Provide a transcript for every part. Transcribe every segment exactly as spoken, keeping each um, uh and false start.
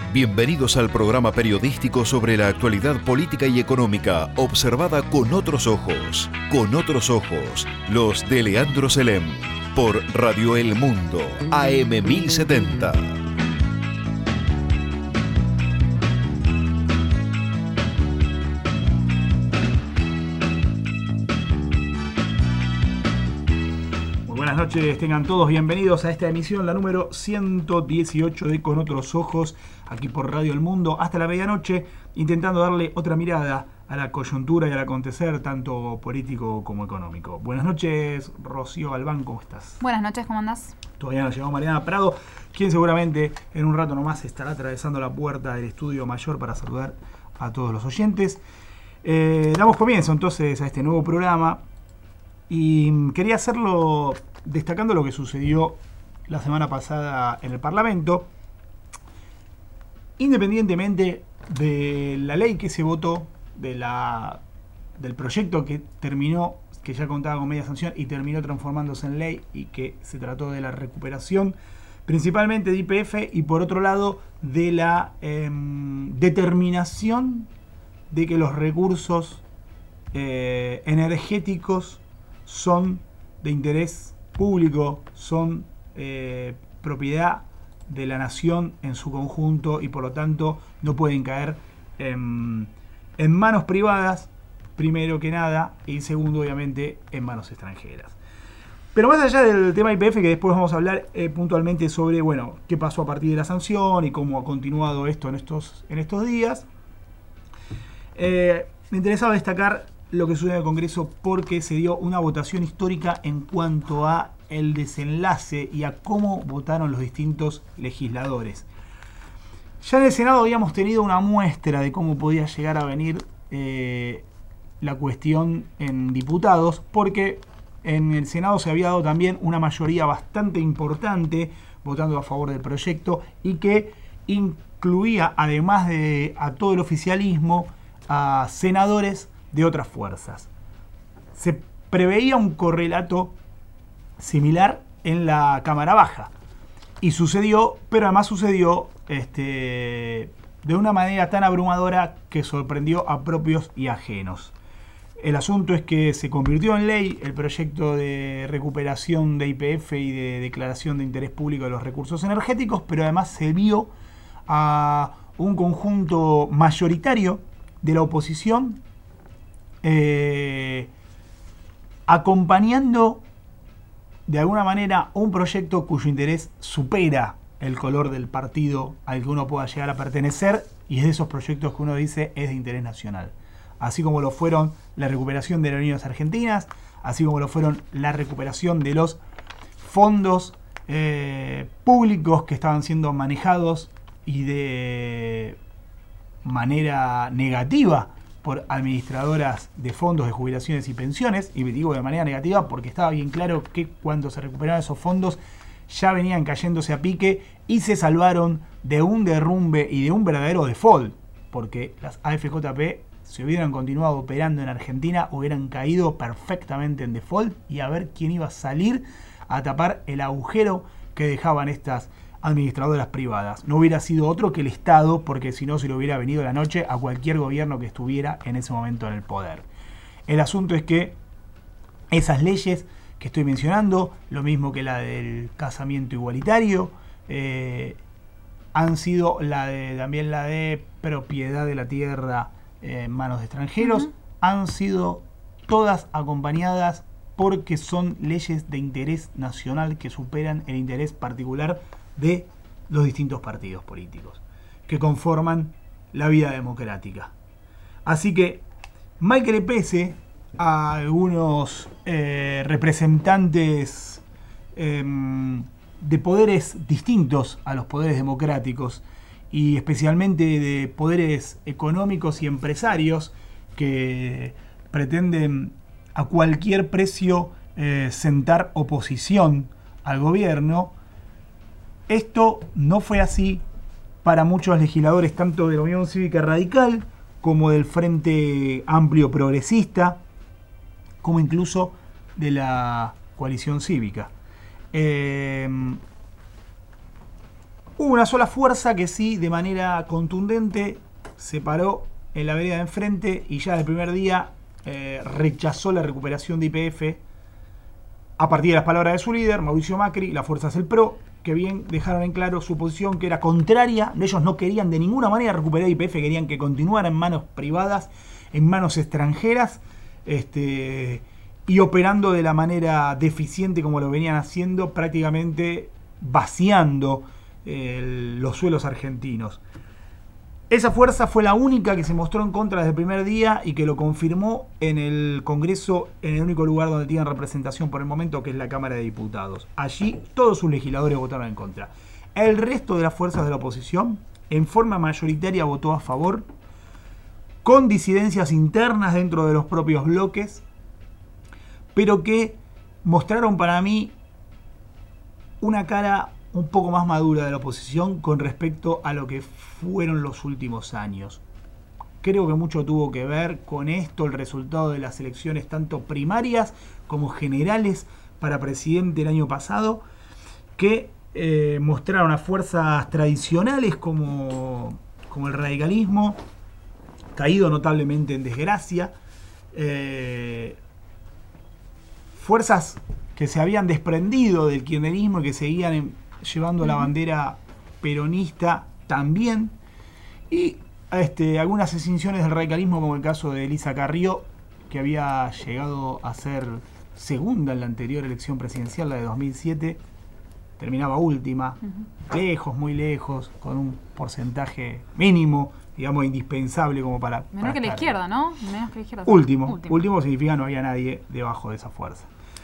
Bienvenidos al programa periodístico sobre la actualidad política y económica, observada con otros ojos. Con otros ojos, los de Leandro Selem, por Radio El Mundo, A M mil setenta. Buenas noches, tengan todos bienvenidos a esta emisión, la número ciento dieciocho de Con Otros Ojos, aquí por Radio El Mundo, hasta la medianoche, intentando darle otra mirada a la coyuntura y al acontecer, tanto político como económico. Buenas noches, Rocío Galván, ¿cómo estás? Buenas noches, ¿cómo andás? Todavía nos llegó Mariana Prado, quien seguramente en un rato nomás estará atravesando la puerta del estudio mayor para saludar a todos los oyentes. Eh, damos comienzo entonces a este nuevo programa y quería hacerlo destacando lo que sucedió la semana pasada en el Parlamento, independientemente de la ley que se votó, de la, del proyecto que terminó, que ya contaba con media sanción y terminó transformándose en ley y que se trató de la recuperación principalmente de Y P F y por otro lado de la eh, determinación de que los recursos eh, energéticos son de interés público, son eh, propiedad de la nación en su conjunto y por lo tanto no pueden caer en, en manos privadas, primero que nada, y segundo obviamente en manos extranjeras. Pero más allá del tema Y P F, que después vamos a hablar eh, puntualmente sobre, bueno, qué pasó a partir de la sanción y cómo ha continuado esto en estos, en estos días, eh, me interesaba destacar lo que sucede en el Congreso porque se dio una votación histórica en cuanto a el desenlace y a cómo votaron los distintos legisladores. Ya en el Senado habíamos tenido una muestra de cómo podía llegar a venir eh, la cuestión en diputados, porque en el Senado se había dado también una mayoría bastante importante votando a favor del proyecto y que incluía, además de a todo el oficialismo, a senadores de otras fuerzas. Se preveía un correlato similar en la Cámara Baja y sucedió, pero además sucedió este, de una manera tan abrumadora que sorprendió a propios y ajenos. El asunto es que se convirtió en ley el proyecto de recuperación de Y P F y de declaración de interés público de los recursos energéticos, pero además se vio a un conjunto mayoritario de la oposición Eh, acompañando de alguna manera un proyecto cuyo interés supera el color del partido al que uno pueda llegar a pertenecer y es de esos proyectos que uno dice es de interés nacional, así como lo fueron la recuperación de las aerolíneas argentinas, así como lo fueron la recuperación de los fondos eh, públicos que estaban siendo manejados y de manera negativa por administradoras de fondos de jubilaciones y pensiones, y digo de manera negativa porque estaba bien claro que cuando se recuperaron esos fondos ya venían cayéndose a pique y se salvaron de un derrumbe y de un verdadero default, porque las A F J P, si hubieran continuado operando en Argentina, hubieran caído perfectamente en default y a ver quién iba a salir a tapar el agujero que dejaban estas administradoras privadas. No hubiera sido otro que el Estado, porque si no se le hubiera venido la noche a cualquier gobierno que estuviera en ese momento en el poder. El asunto es que esas leyes que estoy mencionando, lo mismo que la del casamiento igualitario, eh, han sido la de, también la de propiedad de la tierra eh, en manos de extranjeros, uh-huh. Han sido todas acompañadas porque son leyes de interés nacional que superan el interés particular de los distintos partidos políticos que conforman la vida democrática. Así que, mal que le pese a algunos eh, representantes eh, de poderes distintos a los poderes democráticos y especialmente de poderes económicos y empresarios que pretenden a cualquier precio eh, sentar oposición al gobierno, esto no fue así para muchos legisladores tanto de la Unión Cívica Radical como del Frente Amplio Progresista, como incluso de la Coalición Cívica. Eh, Hubo una sola fuerza que sí, de manera contundente, se paró en la vereda de enfrente y ya el primer día eh, rechazó la recuperación de Y P F a partir de las palabras de su líder, Mauricio Macri, las fuerzas del P R O, que bien dejaron en claro su posición, que era contraria. Ellos no querían de ninguna manera recuperar Y P F, querían que continuara en manos privadas, en manos extranjeras, este, y operando de la manera deficiente como lo venían haciendo, prácticamente vaciando eh, los suelos argentinos. Esa fuerza fue la única que se mostró en contra desde el primer día y que lo confirmó en el Congreso, en el único lugar donde tienen representación por el momento, que es la Cámara de Diputados. Allí todos sus legisladores votaron en contra. El resto de las fuerzas de la oposición, en forma mayoritaria, votó a favor, con disidencias internas dentro de los propios bloques, pero que mostraron para mí una cara un poco más madura de la oposición con respecto a lo que fueron los últimos años. Creo que mucho tuvo que ver con esto, el resultado de las elecciones tanto primarias como generales para presidente el año pasado, que eh, mostraron a fuerzas tradicionales como, como el radicalismo, caído notablemente en desgracia, eh, fuerzas que se habían desprendido del kirchnerismo y que seguían en, llevando la bandera peronista también, y este, algunas extinciones del radicalismo, como el caso de Elisa Carrió, que había llegado a ser segunda en la anterior elección presidencial, la de dos mil siete, terminaba última, uh-huh. lejos, muy lejos, con un porcentaje mínimo, digamos, indispensable como para... Menor para que la estar. izquierda, ¿no? Menor que la izquierda. Último, último, último significa no había nadie debajo de esa fuerza.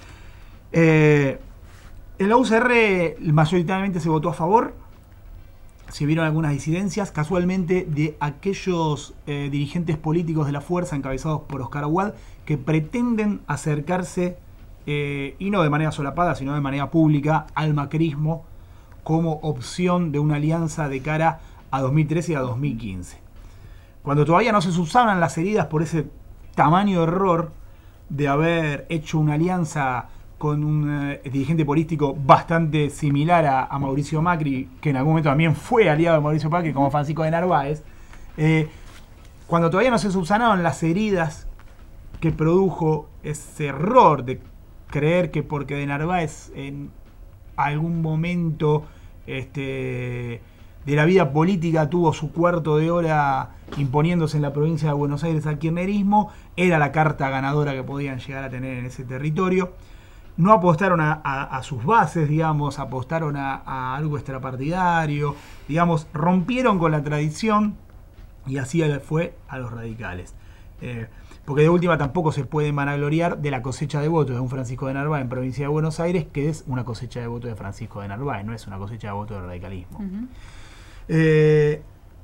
Eh... En la U C R mayoritariamente se votó a favor, se vieron algunas disidencias, casualmente de aquellos eh, dirigentes políticos de la fuerza encabezados por Oscar Aguad, que pretenden acercarse, eh, y no de manera solapada, sino de manera pública, al macrismo como opción de una alianza de cara a dos mil trece y a dos mil quince. Cuando todavía no se subsanan las heridas por ese tamaño error de haber hecho una alianza con un eh, dirigente político bastante similar a, a Mauricio Macri, que en algún momento también fue aliado de Mauricio Macri, como Francisco de Narváez, eh, cuando todavía no se subsanaban las heridas que produjo ese error de creer que porque de Narváez en algún momento este, de la vida política tuvo su cuarto de hora imponiéndose en la provincia de Buenos Aires al kirchnerismo, era la carta ganadora que podían llegar a tener en ese territorio. No apostaron a, a, a sus bases, digamos, apostaron a, a algo extrapartidario, digamos, rompieron con la tradición y así fue a los radicales. Eh, porque de última tampoco se puede vanagloriar de la cosecha de votos de un Francisco de Narváez en provincia de Buenos Aires, que es una cosecha de votos de Francisco de Narváez, no es una cosecha de votos del radicalismo. Uh-huh. Eh,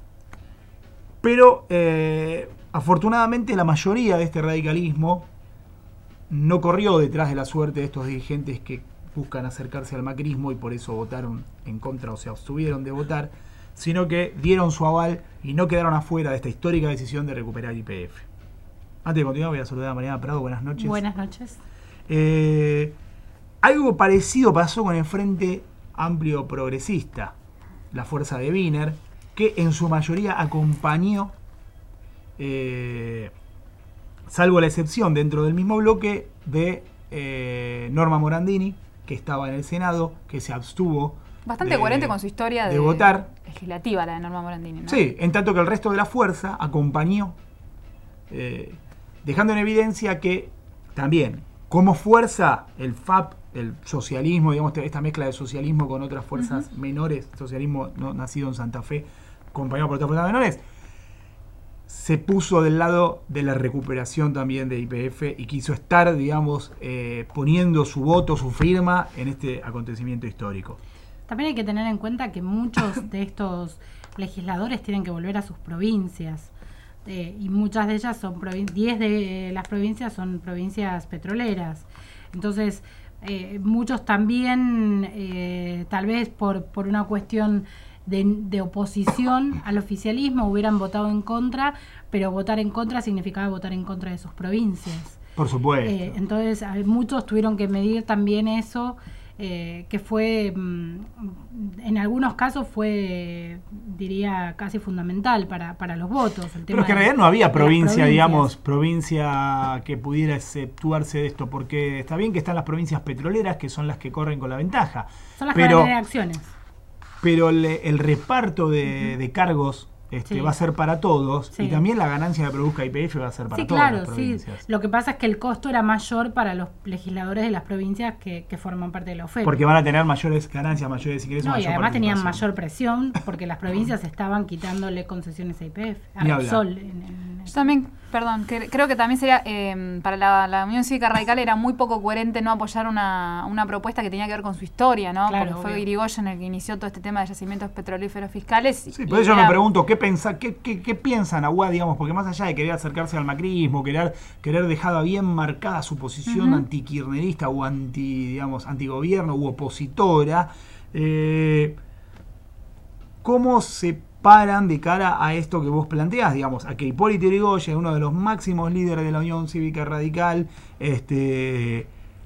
pero eh, afortunadamente la mayoría de este radicalismo no corrió detrás de la suerte de estos dirigentes que buscan acercarse al macrismo y por eso votaron en contra o se abstuvieron de votar, sino que dieron su aval y no quedaron afuera de esta histórica decisión de recuperar Y P F. Antes de continuar voy a saludar a Mariana Prado. Buenas noches. Buenas noches. Eh, algo parecido pasó con el Frente Amplio Progresista, la fuerza de Wiener, que en su mayoría acompañó... Eh, salvo la excepción dentro del mismo bloque de eh, Norma Morandini, que estaba en el Senado, que se abstuvo. Bastante de, coherente con su historia de, de votar. Legislativa, la de Norma Morandini, ¿no? Sí, en tanto que el resto de la fuerza acompañó, eh, dejando en evidencia que también, como fuerza, el F A P, el socialismo, digamos, esta mezcla de socialismo con otras fuerzas uh-huh. menores, socialismo no, nacido en Santa Fe, acompañado por otras fuerzas menores, se puso del lado de la recuperación también de Y P F y quiso estar, digamos, eh, poniendo su voto, su firma en este acontecimiento histórico. También hay que tener en cuenta que muchos de estos legisladores tienen que volver a sus provincias eh, y muchas de ellas son, diez de las provincias son provincias petroleras. Entonces, eh, muchos también, eh, tal vez por, por una cuestión... De, de oposición al oficialismo hubieran votado en contra, pero votar en contra significaba votar en contra de sus provincias. Por supuesto. Eh, entonces muchos tuvieron que medir también eso eh, que fue, mm, en algunos casos fue, diría, casi fundamental para, para los votos. El tema Pero es que en de- realidad no había de las provincia, provincias. digamos, provincia que pudiera exceptuarse de esto, porque está bien que están las provincias petroleras, que son las que corren con la ventaja, Son las que pero, van a tener acciones. pero el, el reparto de, de cargos este, Sí. va a ser para todos, Sí. y también la ganancia que produzca Y P F va a ser para Sí, todas claro, las sí. provincias. Lo que pasa es que el costo era mayor para los legisladores de las provincias que, que forman parte de la oferta. Porque van a tener mayores ganancias, mayores ingresos, No, y mayor además tenían participación. mayor presión porque las provincias estaban quitándole concesiones a Y P F, a Ni hablar. Repsol. En, en- Yo también, perdón, que, creo que también sería, eh, para la, la Unión Cívica Radical era muy poco coherente no apoyar una, una propuesta que tenía que ver con su historia, ¿no? Claro, Porque fue obvio. Irigoyen el que inició todo este tema de yacimientos petrolíferos fiscales. Sí, y- por y eso yo era- me pregunto, ¿qué, pensa, qué, qué, qué piensan Aguad, digamos? Porque más allá de querer acercarse al macrismo, querer, querer dejar bien marcada su posición Ujú. antikirchnerista o anti, digamos, antigobierno u opositora, eh, ¿cómo se paran de cara a esto que vos planteás, digamos, a que Hipólito Yrigoyen, uno de los máximos líderes de la Unión Cívica Radical, este,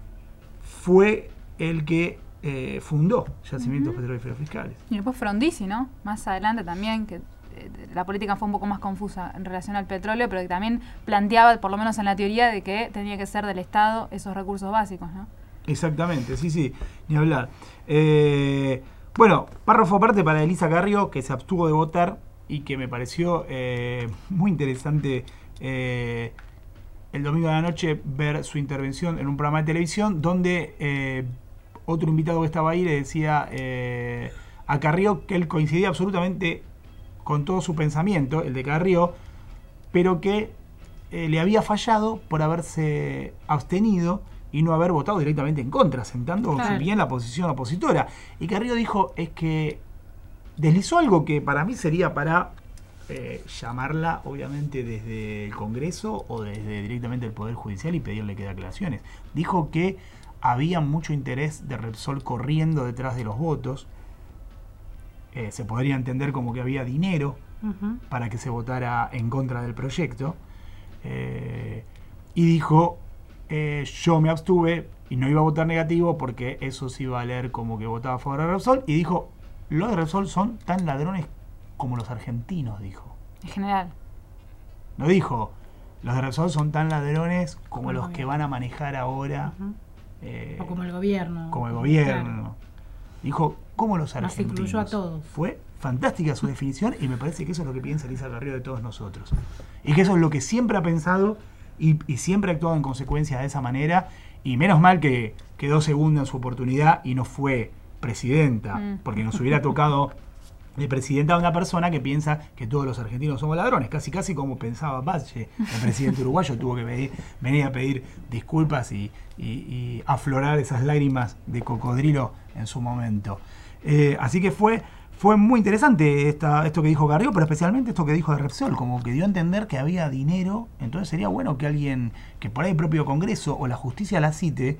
fue el que eh, fundó Yacimientos Ujú. Petrolíferos Fiscales? Y después Frondizi, ¿no? Más adelante también, que eh, la política fue un poco más confusa en relación al petróleo, pero que también planteaba, por lo menos en la teoría, de que tenía que ser del Estado esos recursos básicos, ¿no? Exactamente, sí, sí, ni hablar. Eh, bueno, párrafo aparte para Elisa Carrió, que se abstuvo de votar y que me pareció eh, muy interesante eh, el domingo de la noche ver su intervención en un programa de televisión donde eh, otro invitado que estaba ahí le decía eh, a Carrió que él coincidía absolutamente con todo su pensamiento, el de Carrió, pero que eh, le había fallado por haberse abstenido y no haber votado directamente en contra, sentando Claro. bien la posición opositora. Y Carrió dijo, es que deslizó algo que para mí sería para eh, llamarla, obviamente, desde el Congreso o desde directamente el Poder Judicial y pedirle que dé aclaraciones. Dijo que había mucho interés de Repsol corriendo detrás de los votos. Eh, se podría entender como que había dinero Ujú. para que se votara en contra del proyecto. Eh, y dijo, eh, yo me abstuve y no iba a votar negativo porque eso sí iba a leer como que votaba a favor de Repsol. Y dijo, los de Repsol son tan ladrones como los argentinos, dijo. En general. No dijo, los de Repsol son tan ladrones como Como el los que gobierno. van a manejar ahora. Ujú. eh, O como el gobierno. como el gobierno. Claro. Dijo, como los Nos argentinos. incluyó a todos. Fue fantástica su definición y me parece que eso es lo que piensa Elisa Carrió de todos nosotros. Y que eso es lo que siempre ha pensado y, y siempre ha actuado en consecuencia de esa manera. Y menos mal que quedó segunda en su oportunidad y no fue presidenta, Mm. porque nos hubiera tocado de presidenta a una persona que piensa que todos los argentinos somos ladrones, casi casi como pensaba Valle, el presidente uruguayo. Tuvo que venir, venir a pedir disculpas y, y- y aflorar esas lágrimas de cocodrilo en su momento. Eh, así que fue, fue muy interesante esta, esto que dijo Carrió, pero especialmente esto que dijo de Repsol, como que dio a entender que había dinero. Entonces sería bueno que alguien, que por ahí el propio Congreso o la justicia la cite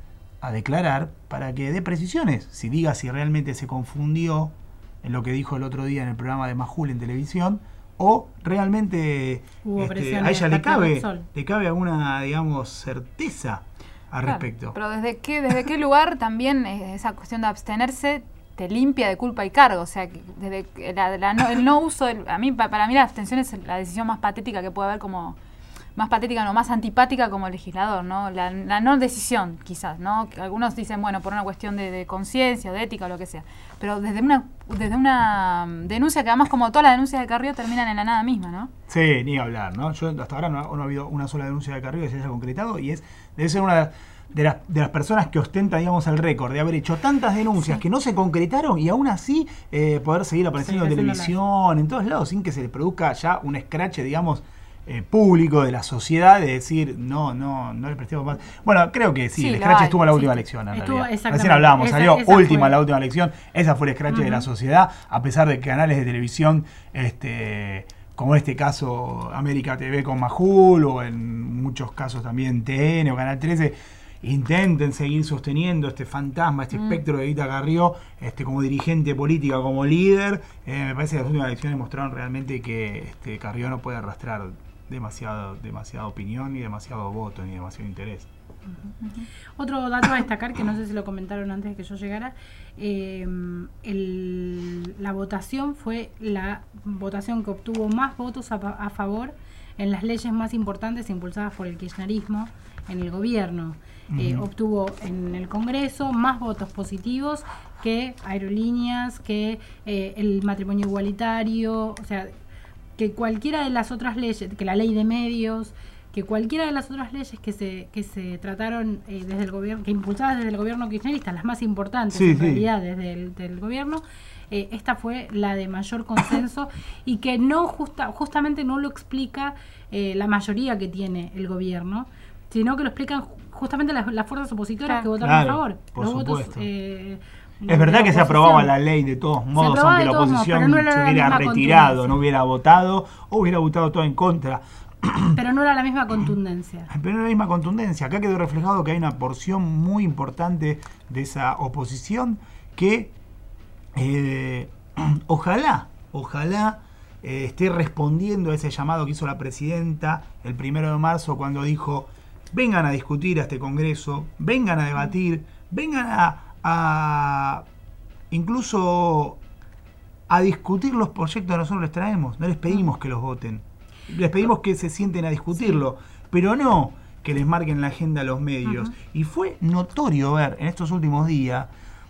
a declarar para que dé precisiones, si diga si realmente se confundió en lo que dijo el otro día en el programa de Majul en televisión, o realmente Hubo este, presión a ella le de parte de cabe, Repsol. le cabe alguna, digamos, certeza al Claro, respecto. pero desde qué, desde qué lugar también eh, esa cuestión de abstenerse te limpia de culpa y cargo. O sea, que desde que la- la no- el no uso, del- a mí pa- para mí la abstención es la decisión más patética que puede haber como, más patética, no, más antipática como legislador, ¿no? La, la no decisión, quizás, ¿no? Que algunos dicen, bueno, por una cuestión de, de conciencia, de ética o lo que sea. Pero desde una, desde una mm, denuncia que además, como todas las denuncias de Carrió, terminan en la nada misma, ¿no? Sí, ni hablar, ¿no? Yo hasta ahora no, no ha habido una sola denuncia de Carrió que se haya concretado y es debe ser una de las, de las personas que ostenta, digamos, el récord de haber hecho tantas denuncias Sí. que no se concretaron y aún así eh, poder seguir apareciendo en Seguir televisión, en todos lados, sin que se le produzca ya un escrache, digamos, eh, público de la sociedad de decir, no, no, no le prestemos más. Bueno, creo que sí, Sí, el lo escrache hay, estuvo en la sí. última elección, en Estuvo- realidad. exactamente. Recién hablábamos, Esa- salió esa última fue. en la última elección, esa fue el escrache de la Ujú. sociedad, a pesar de que canales de televisión, este como este caso América T V con Majul, o en muchos casos también T N o Canal trece, intenten seguir sosteniendo este fantasma, este Mm. espectro de Elisa Carrió, este, como dirigente política, como líder. Eh, me parece que las últimas elecciones mostraron realmente que este, Carrió no puede arrastrar demasiado, demasiada opinión, ni demasiado voto, ni demasiado interés. Uh-huh. Otro dato a destacar, que no sé si lo comentaron antes de que yo llegara, eh, el, la votación fue la votación que obtuvo más votos a, a favor en las leyes más importantes impulsadas por el kirchnerismo en el gobierno. Uh-huh. Eh, obtuvo en el Congreso más votos positivos que aerolíneas, que eh, el matrimonio igualitario, o sea, que cualquiera de las otras leyes, que la ley de medios, que cualquiera de las otras leyes que se que se trataron eh, desde el gobierno, que impulsadas desde el gobierno kirchnerista, las más importantes sí, en sí. realidad desde el del gobierno, eh, esta fue la de mayor consenso y que no justa, justamente no lo explica eh, la mayoría que tiene el gobierno, sino que lo explican justamente las, las fuerzas opositoras claro. que votaron claro, a favor. Por los supuesto. votos eh, Es verdad que se aprobaba la ley de todos modos, aunque la oposición modos, no se hubiera retirado, no hubiera votado o hubiera votado todo en contra. Pero no era la misma contundencia. Pero no era la misma contundencia. Acá quedó reflejado que hay una porción muy importante de esa oposición que eh, ojalá, ojalá eh, esté respondiendo a ese llamado que hizo la presidenta el primero de marzo cuando dijo: vengan a discutir a este Congreso, vengan a debatir, vengan a, a incluso a discutir los proyectos que nosotros les traemos. No les pedimos que los voten. Les pedimos que se sienten a discutirlo, sí. pero no que les marquen la agenda a los medios. Uh-huh. Y fue notorio ver en estos últimos días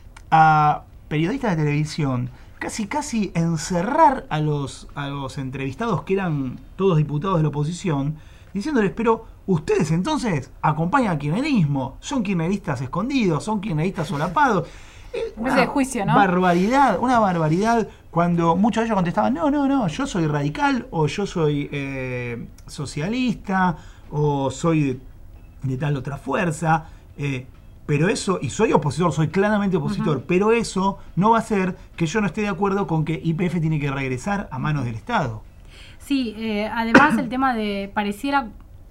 a periodistas de televisión casi casi encerrar a los, a los entrevistados, que eran todos diputados de la oposición, diciéndoles: pero ustedes entonces acompañan al kirchnerismo, son kirchneristas escondidos, son kirchneristas solapados. Una de juicio, ¿no? barbaridad, una barbaridad, cuando muchos de ellos contestaban: no, no, no, yo soy radical, o yo soy eh, socialista, o soy de, de tal otra fuerza, eh, pero eso, y soy opositor, soy claramente opositor, uh-huh. pero eso no va a hacer que yo no esté de acuerdo con que Y P F tiene que regresar a manos del Estado. Sí, eh, además el tema de, pareciera,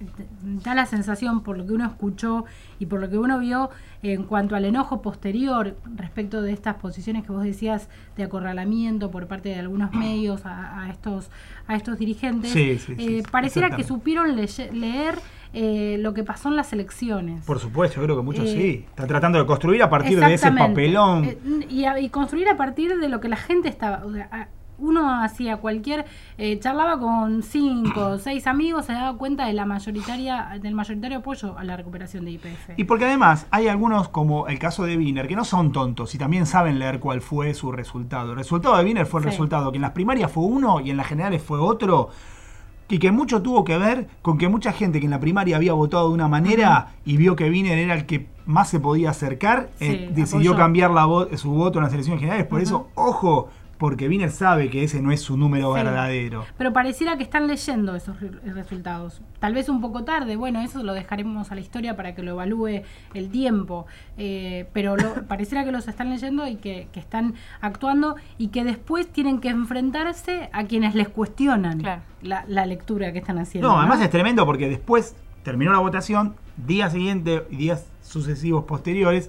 da la sensación por lo que uno escuchó y por lo que uno vio en cuanto al enojo posterior respecto de estas posiciones que vos decías de acorralamiento por parte de algunos medios a, a estos a estos dirigentes, sí, sí, eh, sí, pareciera que supieron le- leer eh, lo que pasó en las elecciones. Por supuesto, yo creo que muchos eh, sí. Están tratando de construir a partir de ese papelón. Eh, y, a, y construir a partir de lo que la gente estaba... O sea, a, uno hacía cualquier, eh, charlaba con cinco o seis amigos, se daba cuenta de la mayoritaria, del mayoritario apoyo a la recuperación de Y P F. Y porque además hay algunos, como el caso de Wiener, que no son tontos y también saben leer cuál fue su resultado. El resultado de Wiener fue el sí. resultado que en las primarias fue uno y en las generales fue otro, y que mucho tuvo que ver con que mucha gente que en la primaria había votado de una manera uh-huh. y vio que Wiener era el que más se podía acercar, sí, eh, decidió apoyó. cambiar la vo- su voto en las elecciones generales. Por uh-huh. eso, ojo, porque Wiener sabe que ese no es su número sí, verdadero. Pero pareciera que están leyendo esos re- resultados. Tal vez un poco tarde, bueno, eso lo dejaremos a la historia para que lo evalúe el tiempo. Eh, pero lo, pareciera que los están leyendo y que, que están actuando y que después tienen que enfrentarse a quienes les cuestionan claro. la, la lectura que están haciendo. No, ¿no? además es tremendo porque después terminó la votación, día siguiente y días sucesivos posteriores,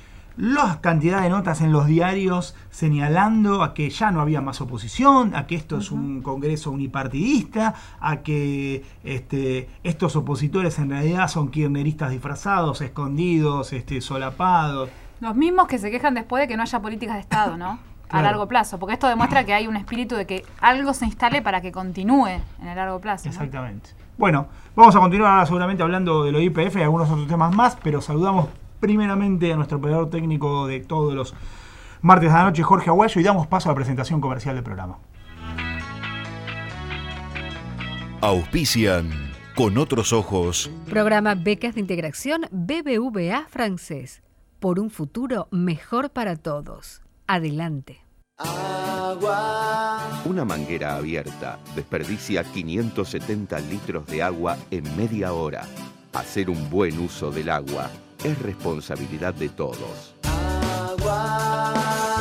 la cantidad de notas en los diarios señalando a que ya no había más oposición, a que esto uh-huh. es un congreso unipartidista, a que este, estos opositores en realidad son kirchneristas disfrazados, escondidos, este, solapados. Los mismos que se quejan después de que no haya políticas de Estado, ¿no? Claro. A largo plazo, porque esto demuestra que hay un espíritu de que algo se instale para que continúe en el largo plazo. Exactamente. ¿No? Bueno, vamos a continuar ahora seguramente hablando de lo de Y P F y algunos otros temas más, pero saludamos primeramente a nuestro operador técnico de todos los martes de la noche, Jorge Aguayo, y damos paso a la presentación comercial del programa. Auspician Con Otros Ojos. Programa Becas de Integración B B V A Francés. Por un futuro mejor para todos. Adelante. Agua. Una manguera abierta desperdicia quinientos setenta litros de agua en media hora. Hacer un buen uso del agua es responsabilidad de todos. Agua.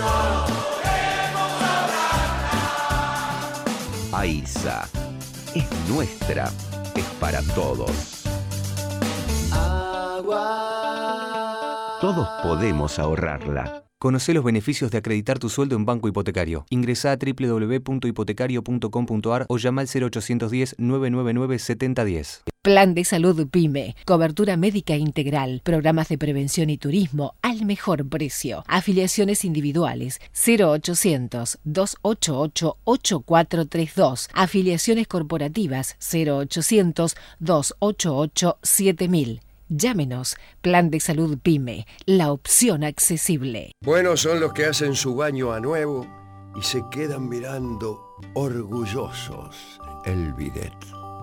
AISA es nuestra, es para todos. Agua. Todos podemos ahorrarla. Conocé los beneficios de acreditar tu sueldo en Banco Hipotecario. Ingresá a doble u doble u doble u punto hipotecario punto com punto a r o llama al cero ochocientos diez, nueve nueve nueve, setenta diez. Plan de salud PYME, cobertura médica integral, programas de prevención y turismo al mejor precio. Afiliaciones individuales cero ochocientos, dos ocho ocho, ocho cuatro tres dos. Afiliaciones corporativas cero ochocientos, dos ocho ocho, siete mil. Llámenos, Plan de Salud PYME, la opción accesible. Buenos son los que hacen su baño a nuevo y se quedan mirando orgullosos el bidet.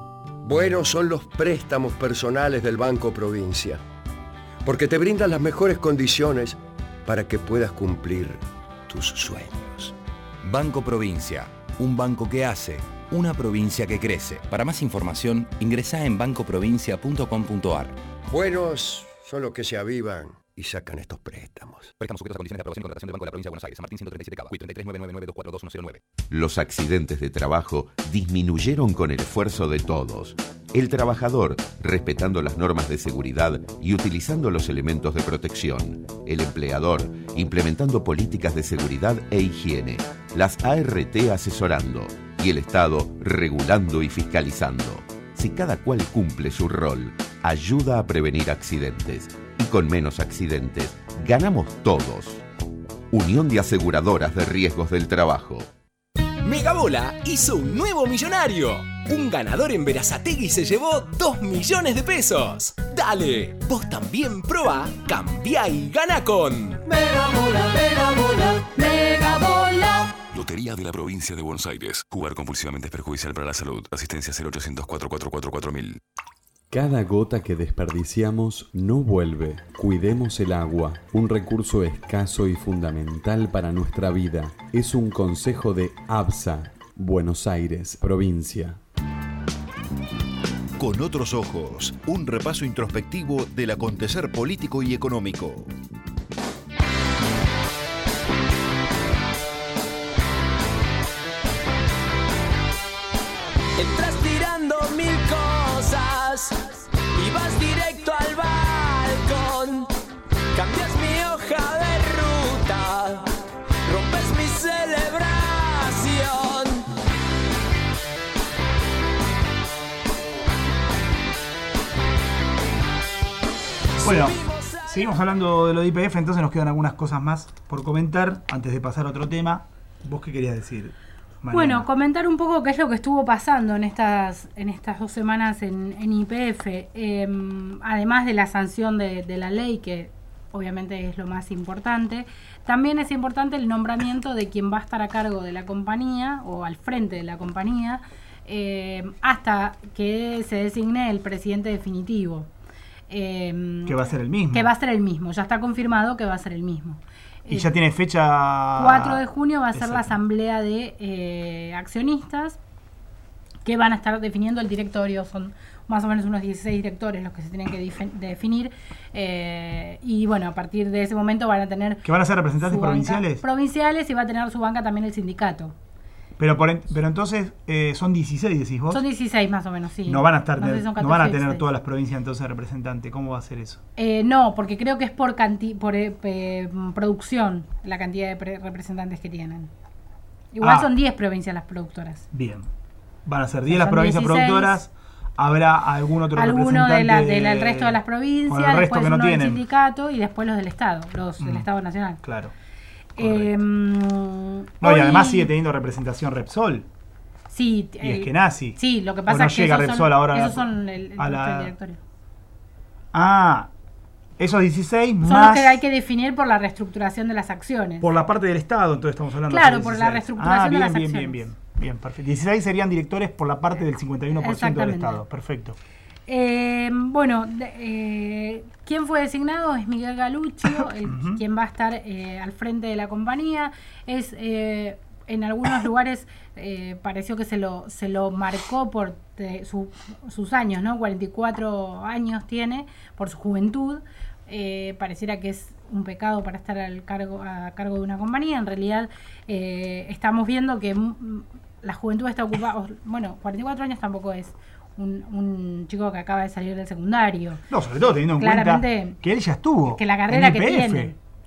Buenos son los préstamos personales del Banco Provincia, porque te brindan las mejores condiciones para que puedas cumplir tus sueños. Banco Provincia, un banco que hace, una provincia que crece. Para más información, ingresá en banco provincia punto com punto a r. Buenos son los que se avivan y sacan estos préstamos. Préstamos sujetos a condiciones de aprobación y contratación del Banco de la Provincia de Buenos Aires. San Martín ciento treinta y siete Cava. treinta y tres nueve nueve nueve dos cuatro dos uno cero nueve. Los accidentes de trabajo disminuyeron con el esfuerzo de todos. El trabajador, respetando las normas de seguridad y utilizando los elementos de protección. El empleador, implementando políticas de seguridad e higiene. Las A R T asesorando. Y el Estado regulando y fiscalizando. Si cada cual cumple su rol, ayuda a prevenir accidentes. Y con menos accidentes, ganamos todos. Unión de Aseguradoras de Riesgos del Trabajo. Megabola hizo un nuevo millonario. Un ganador en Berazategui se llevó dos millones de pesos. Dale, vos también probá, cambiá y gana con Megabola, Megabola, Megabola. Lotería de la Provincia de Buenos Aires. Jugar compulsivamente es perjudicial para la salud. Asistencia cero ochocientos, cuatro cuatro cuatro, cuatro mil. Cada gota que desperdiciamos no vuelve. Cuidemos el agua, un recurso escaso y fundamental para nuestra vida. Es un consejo de ABSA, Buenos Aires, provincia. Con otros ojos, un repaso introspectivo del acontecer político y económico. Entras tirando mil cosas y vas directo al balcón. Cambias mi hoja de ruta, rompes mi celebración. Bueno, seguimos hablando de lo de Y P F, entonces nos quedan algunas cosas más por comentar antes de pasar a otro tema. ¿Vos qué querías decir, Mariana? Bueno, comentar un poco qué es lo que estuvo pasando en estas en estas dos semanas en, en Y P F, eh, además de la sanción de, de la ley, que obviamente es lo más importante. También es importante el nombramiento de quien va a estar a cargo de la compañía o al frente de la compañía eh, hasta que se designe el presidente definitivo. Eh, que va a ser el mismo. Que va a ser el mismo, ya está confirmado que va a ser el mismo. Y ya tiene fecha... cuatro de junio va a ser Exacto. la asamblea de eh, accionistas que van a estar definiendo el directorio. Son más o menos unos dieciséis directores los que se tienen que dif- definir. Eh, y bueno, a partir de ese momento van a tener... ¿Que van a ser representantes su banca- provinciales? Provinciales, y va a tener su banca también el sindicato. Pero, por, en- pero entonces eh, son dieciséis, decís vos. Son dieciséis más o menos, sí. No van a estar, No sé si son no van a catorce, tener dieciséis. todas las provincias entonces representantes. ¿Cómo va a ser eso? Eh, no, porque creo que es por canti- por eh, eh, producción la cantidad de pre- representantes que tienen. Igual Ah. son diez provincias las productoras. Bien. Van a ser O diez sea, las son provincias dieciséis. productoras. Habrá algún otro Alguno representante de la, de la- del resto de las con provincias, el resto después que no uno del tienen. sindicato y después los del Estado, los del Mm. Estado Nacional. Claro. Eh, No, hoy- y además sigue teniendo representación Repsol. Sí, Y eh, Eskenazi. Sí, lo que ¿O pasa no es que llega esos Repsol son, ahora a la- esos son el, el a resto la- del directorio. Ah, esos dieciséis Son más los que hay que definir por la reestructuración de las acciones. por la parte del Estado, entonces estamos hablando Claro, de por dieciséis. la reestructuración ah, de bien, las bien, acciones. bien, bien, bien, perfecto. dieciséis serían directores por la parte del cincuenta y uno por ciento del Exactamente. Estado. Perfecto. Eh, bueno, de- eh, ¿quién fue designado? Es Miguel Galuccio, el, Ujú. quien va a estar eh, al frente de la compañía. Es eh, en algunos lugares eh, pareció que se lo se lo marcó por eh, su- sus años, ¿no? cuarenta y cuatro años tiene, por su juventud. Eh, pareciera que es un pecado para estar al cargo a cargo de una compañía. En realidad eh, estamos viendo que mm, la juventud está ocupada. Bueno, cuarenta y cuatro años tampoco es un, un chico que acaba de salir del secundario. No, sobre todo teniendo en Claramente cuenta que él ya estuvo. que la carrera en que Y P F. tiene.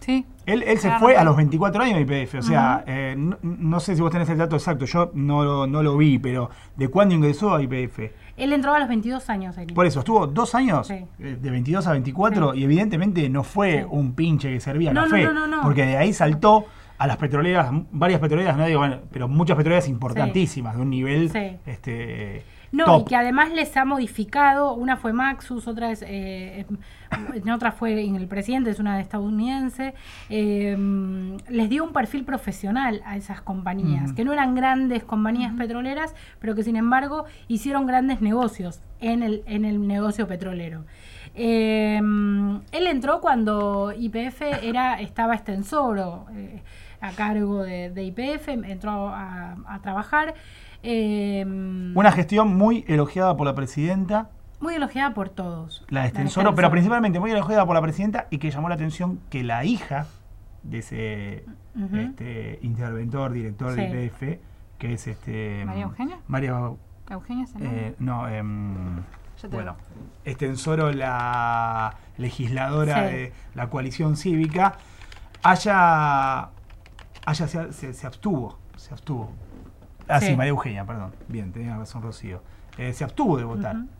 Sí. Él, él se Claro, fue no. a los veinticuatro años de I P F, o sea, Ujú. eh, no, no sé si vos tenés el dato exacto, yo no, lo- no lo vi, pero ¿de cuándo ingresó a I P F? Él entró a los veintidós años. Ahí. Por eso, estuvo dos años, Sí. eh, de veintidós a veinticuatro, Sí. y evidentemente no fue Sí. un pinche que servía No, no, café, no, no, no. porque de ahí saltó a las petroleras, m- varias petroleras, no digo, bueno, pero muchas petroleras importantísimas, de un nivel Sí. este, No, top. y que además les ha modificado, una fue Maxus, otra es, eh, en otra fue en el presidente, es una estadounidense, eh, les dio un perfil profesional a esas compañías, Ujú. que no eran grandes compañías petroleras, pero que sin embargo hicieron grandes negocios en el, en el negocio petrolero. Eh, él entró cuando Y P F era, estaba extensoro eh, a cargo de, de Y P F, entró a, a trabajar. Eh, Una gestión muy elogiada por la presidenta, Muy elogiada por todos. la de La Extensoro, Extensoro. pero principalmente muy elogiada por la presidenta, y que llamó la atención que la hija de ese Ujú. este, interventor, director de Sí. I P F, que es este ¿María Eugenia? María Eugenia se llama. eh, no, em, Ya te bueno, Extensoro, la legisladora Sí. de la coalición cívica, haya, haya se, se- se abstuvo, se abstuvo. Ah, sí. Sí. María Eugenia, perdón. Bien, tenía razón Rocío. Eh, se abstuvo de votar. Ujú.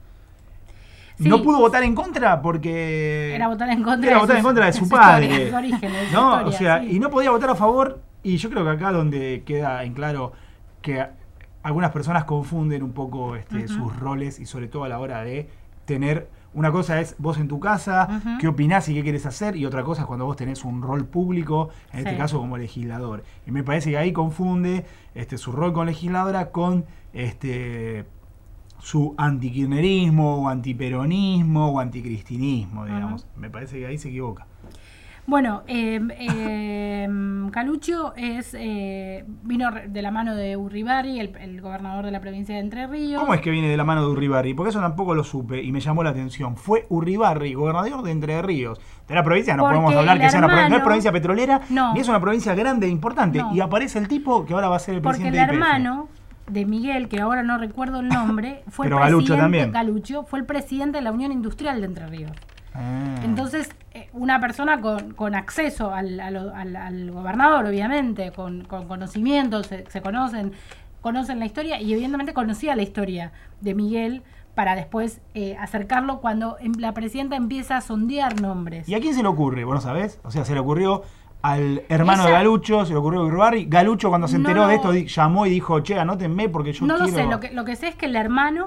No Sí. pudo votar en contra porque Era votar en contra era de votar en sus- contra de de su su padre. historia, de su origen, de su ¿No? historia, O sea, sí. y no podía votar a favor, y yo creo que acá donde queda en claro que algunas personas confunden un poco este, Ujú. sus roles, y sobre todo a la hora de tener, una cosa es vos en tu casa, Ujú. qué opinás y qué querés hacer, y otra cosa es cuando vos tenés un rol público, en este Sí. caso como legislador. Y me parece que ahí confunde este, su rol con legisladora con este su antikirchnerismo o antiperonismo o anticristinismo, digamos. Me parece que ahí se equivoca. Bueno, eh, eh, Caluccio es, eh, vino re- de la mano de Urribarri, el, el gobernador de la provincia de Entre Ríos. ¿Cómo es que viene de la mano de Urribarri? Porque eso tampoco lo supe y me llamó la atención. Fue Urribarri, gobernador de Entre Ríos. De la provincia no Porque podemos hablar el que sea una provincia, no es hermano- provincia petrolera, No. ni es una provincia grande e importante. No. Y aparece el tipo que ahora va a ser el Porque presidente el de I P F. hermano de Miguel, que ahora no recuerdo el nombre, fue Pero el Galucho presidente, también. Galucho, fue el presidente de la Unión Industrial de Entre Ríos. Ah. Entonces, eh, una persona con, con acceso al, al- al- al gobernador, obviamente, con, con conocimientos, se, se conocen, conocen la historia, y evidentemente conocía la historia de Miguel para después eh, acercarlo cuando em- la presidenta empieza a sondear nombres. ¿Y a quién se le ocurre? ¿Vos no sabés? O sea, se le ocurrió al hermano Ella- de Galucho, se le ocurrió a Urribarri. Galucho, cuando se No, enteró de no. esto, di- llamó y dijo, che, anótenme porque yo No lo quiero... sé, lo que, lo que sé es que el hermano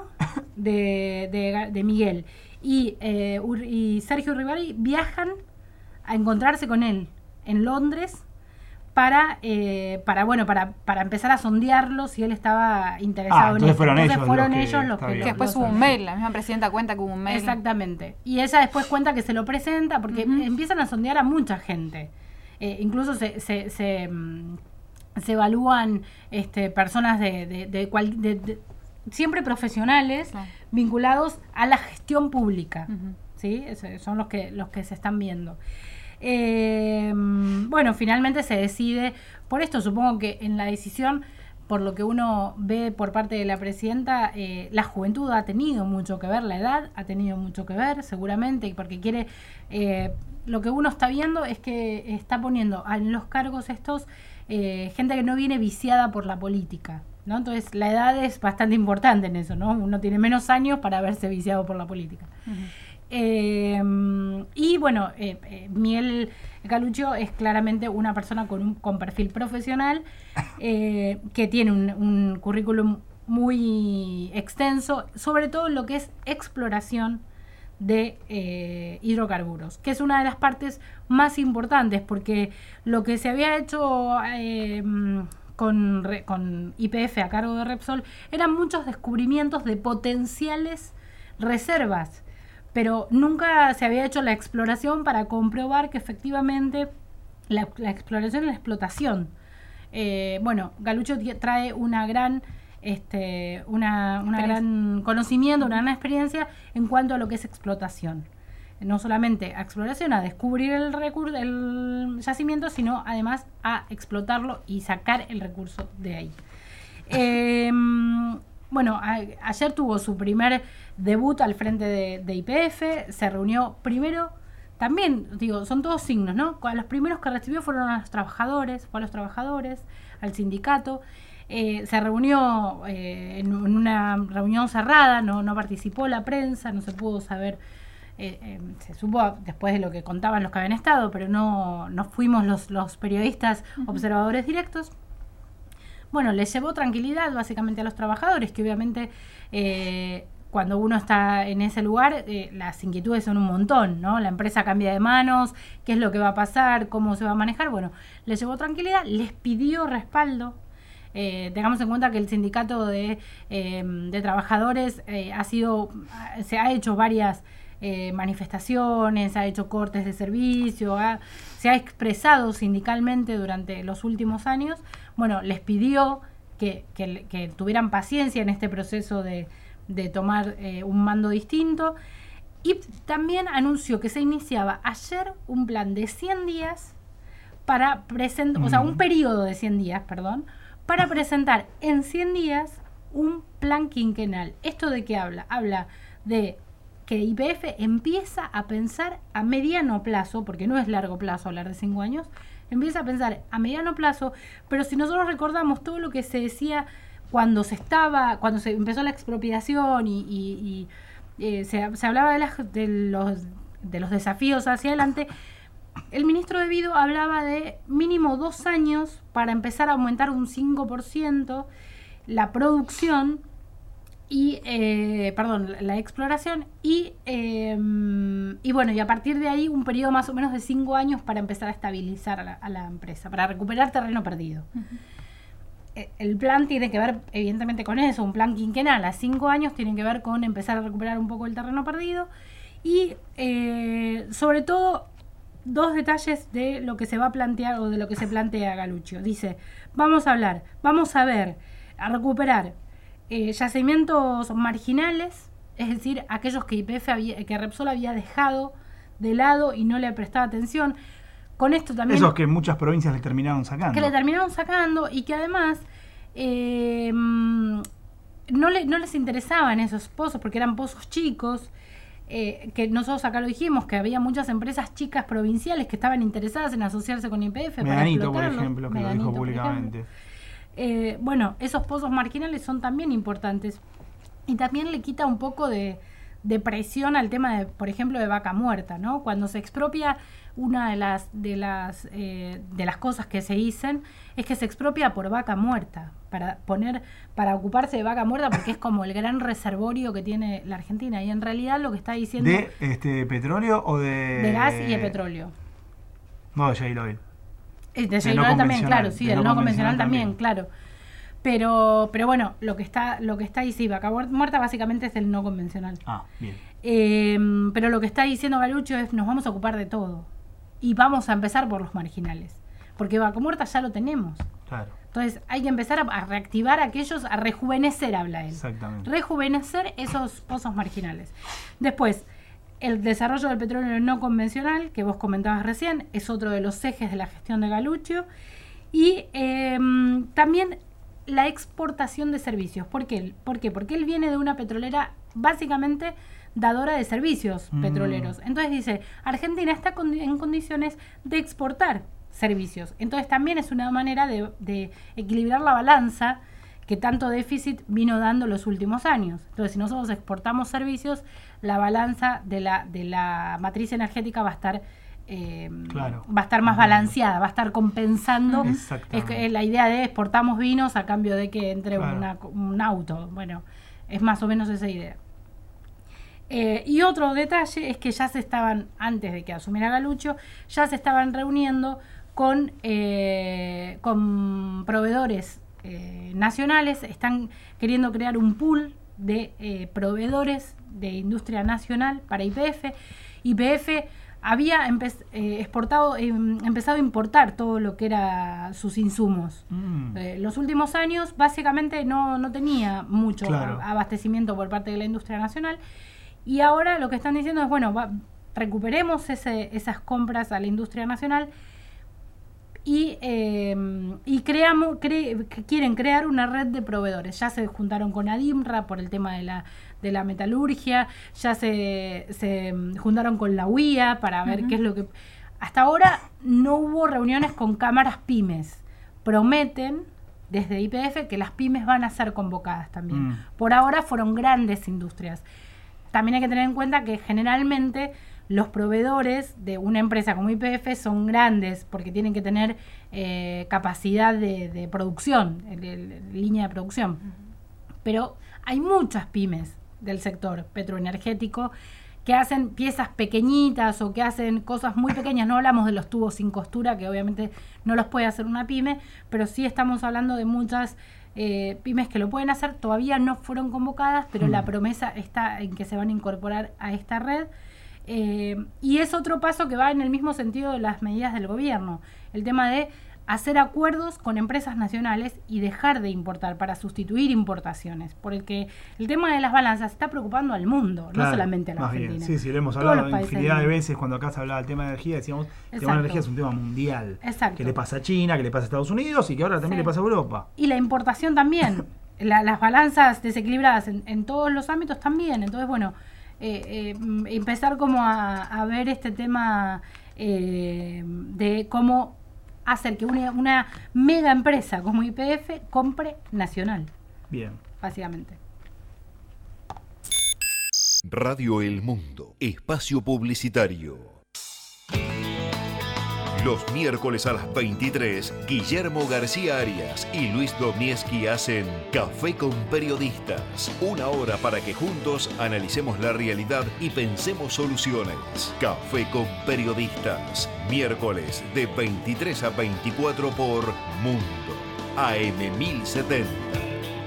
de, de Ga- de Miguel y, eh, Ur- y Sergio Urribarri viajan a encontrarse con él en Londres para, eh, para bueno, para, para empezar a sondearlo si él estaba interesado Ah, en entonces esto. fueron Entonces ellos fueron los que- ellos los está que, bien. Que después los- hubo un mail, la misma presidenta cuenta que hubo un mail. Exactamente. Y ella después cuenta que se lo presenta porque Ujú. empiezan a sondear a mucha gente. Eh, incluso se, se, se, mm, se evalúan este, personas de, de, de cual- de- de- siempre profesionales Claro. vinculados a la gestión pública. Ujú. ¿Sí? Ese- son los que, los que se están viendo. Eh, bueno, finalmente se decide, por esto supongo que en la decisión, por lo que uno ve por parte de la presidenta, eh, la juventud ha tenido mucho que ver, la edad ha tenido mucho que ver, seguramente, porque quiere, eh, lo que uno está viendo es que está poniendo en los cargos estos eh, gente que no viene viciada por la política, ¿no? Entonces la edad es bastante importante en eso, ¿no? Uno tiene menos años para haberse viciado por la política. Ujú. Eh, y bueno, eh, eh, Miguel Galucho es claramente una persona con un con perfil profesional, eh, que tiene un, un currículum muy extenso, sobre todo en lo que es exploración de eh, hidrocarburos, que es una de las partes más importantes, porque lo que se había hecho eh, con, re- con Y P F a cargo de Repsol eran muchos descubrimientos de potenciales reservas, pero nunca se había hecho la exploración para comprobar que efectivamente la, la exploración y la explotación. Eh, bueno, Galucho tie- trae una gran, este, una, una gran conocimiento, una gran experiencia en cuanto a lo que es explotación. No solamente a exploración, a descubrir el recurso, el yacimiento, sino además a explotarlo y sacar el recurso de ahí. Eh, bueno, a- ayer tuvo su primer debut al frente de, de Y P F, se reunió primero también, digo, son todos signos, ¿no? A los primeros que recibió fueron a los trabajadores, fue a los trabajadores, al sindicato. Eh, se reunió eh, en, en una reunión cerrada, no, no participó la prensa, no se pudo saber, eh, eh, se supo después de lo que contaban los que habían estado, pero no, no fuimos los, los periodistas uh-huh. observadores directos. Bueno, les llevó tranquilidad básicamente a los trabajadores, que obviamente eh, cuando uno está en ese lugar, eh, las inquietudes son un montón, ¿no? La empresa cambia de manos, qué es lo que va a pasar, cómo se va a manejar. Bueno, les llevó tranquilidad, les pidió respaldo. Eh, tengamos en cuenta que el sindicato de, eh, de trabajadores eh, ha sido, se ha hecho varias eh, manifestaciones, ha hecho cortes de servicio, ha, se ha expresado sindicalmente durante los últimos años. Bueno, les pidió que, que, que tuvieran paciencia en este proceso de, de tomar eh, un mando distinto, y también anunció que se iniciaba ayer un plan de cien días para presentar, mm. o sea, un periodo de cien días, perdón, para presentar en cien días un plan quinquenal. ¿Esto de qué habla? Habla de que Y P F empieza a pensar a mediano plazo, porque no es largo plazo hablar de cinco años, empieza a pensar a mediano plazo, pero si nosotros recordamos todo lo que se decía cuando se estaba, cuando se empezó la expropiación y, y, y eh, se, se hablaba de, las, de, los, de los desafíos hacia adelante, el ministro de Vido hablaba de mínimo dos años para empezar a aumentar un cinco por ciento la producción y, eh, perdón, la, la exploración y, eh, y bueno, y a partir de ahí un periodo más o menos de cinco años para empezar a estabilizar a la, a la empresa, para recuperar terreno perdido. Uh-huh. El plan tiene que ver evidentemente con eso, un plan quinquenal a cinco años tiene que ver con empezar a recuperar un poco el terreno perdido y eh, sobre todo dos detalles de lo que se va a plantear o de lo que se plantea Galluccio. Dice, vamos a hablar, vamos a ver, a recuperar eh, yacimientos marginales, es decir, aquellos que Y P F había, que Repsol había dejado de lado y no le prestaba atención. Con esto también... Esos que muchas provincias le terminaron sacando. Que le terminaron sacando y que además eh, no, le, no les interesaban esos pozos porque eran pozos chicos. Eh, que nosotros acá lo dijimos, que había muchas empresas chicas provinciales que estaban interesadas en asociarse con Y P F. Medanito, para por ejemplo, que Medanito, lo dijo públicamente. Eh, bueno, esos pozos marginales son también importantes y también le quita un poco de, de presión al tema, de, por ejemplo, de Vaca Muerta, ¿no? Cuando se expropia, una de las de las eh, de las cosas que se dicen es que se expropia por vaca muerta, para poner para ocuparse de Vaca Muerta, porque es como el gran reservorio que tiene la Argentina, y en realidad lo que está diciendo... ¿De este petróleo o de...? De gas y de petróleo. No, de shale oil. De shale oil no también, claro, sí, del no, no convencional también, también, claro. Pero pero bueno, lo que está lo que está diciendo Vaca Muerta básicamente es el no convencional. Ah, bien. Eh, pero lo que está diciendo Galluccio es nos vamos a ocupar de todo. Y vamos a empezar por los marginales. Porque Vaca Muerta ya lo tenemos. Claro. Entonces hay que empezar a, a reactivar aquellos, a rejuvenecer, habla él. Exactamente. Rejuvenecer esos pozos marginales. Después, el desarrollo del petróleo no convencional, que vos comentabas recién, es otro de los ejes de la gestión de Galluccio. Y eh, también la exportación de servicios. ¿Por qué? ¿Por qué? Porque él viene de una petrolera básicamente dadora de servicios mm. petroleros. Entonces dice, Argentina está con, en condiciones de exportar servicios. Entonces también es una manera de, de equilibrar la balanza que tanto déficit vino dando los últimos años. Entonces, si nosotros exportamos servicios, la balanza de la, de la matriz energética va a estar eh, claro. va a estar más balanceada, va a estar compensando. Es que la idea de exportamos vinos a cambio de que entre claro. una, un auto. Bueno, es más o menos esa idea. Eh, y otro detalle es que ya se estaban, antes de que asumiera Galluccio, ya se estaban reuniendo con, eh, con proveedores eh, nacionales, están queriendo crear un pool de eh, proveedores de industria nacional para Y P F. Y P F había empe- eh, exportado, eh, empezado a importar todo lo que era sus insumos. Mm. Eh, los últimos años básicamente no, no tenía mucho claro. abastecimiento por parte de la industria nacional. Y ahora lo que están diciendo es, bueno, va, recuperemos ese, esas compras a la industria nacional y, eh, y creamos, cre, quieren crear una red de proveedores. Ya se juntaron con ADIMRA por el tema de la, de la metalurgia, ya se, se juntaron con la U I A para ver uh-huh. qué es lo que... Hasta ahora no hubo reuniones con cámaras pymes. Prometen desde Y P F que las pymes van a ser convocadas también. Mm. Por ahora fueron grandes industrias. También hay que tener en cuenta que generalmente los proveedores de una empresa como Y P F son grandes porque tienen que tener eh, capacidad de, de producción, de, de, de línea de producción. Uh-huh. Pero hay muchas pymes del sector petroenergético que hacen piezas pequeñitas o que hacen cosas muy pequeñas. No hablamos de los tubos sin costura, que obviamente no los puede hacer una pyme, pero sí estamos hablando de muchas eh, pymes que lo pueden hacer. Todavía no fueron convocadas, pero mm. la promesa está en que se van a incorporar a esta red. Eh, y es otro paso que va en el mismo sentido de las medidas del gobierno. El tema de hacer acuerdos con empresas nacionales y dejar de importar para sustituir importaciones, porque el tema de las balanzas está preocupando al mundo, claro, no solamente a la Argentina. Bien. Sí, sí, lo hemos hablado infinidad de veces cuando acá se hablaba del tema de energía, decíamos que el tema de energía es un tema mundial. Exacto. Que le pasa a China, que le pasa a Estados Unidos y que ahora también sí. le pasa a Europa. Y la importación también, la, las balanzas desequilibradas en, en todos los ámbitos también. Entonces, bueno, eh, eh, empezar como a, a ver este tema eh, de cómo hacer que una, una mega empresa como Y P F compre nacional. Bien. Básicamente. Radio El Mundo, espacio publicitario. Los miércoles a las veintitrés, Guillermo García Arias y Luis Domnieski hacen Café con Periodistas. Una hora para que juntos analicemos la realidad y pensemos soluciones. Café con Periodistas. Miércoles de veintitrés a veinticuatro por Mundo. A M mil setenta.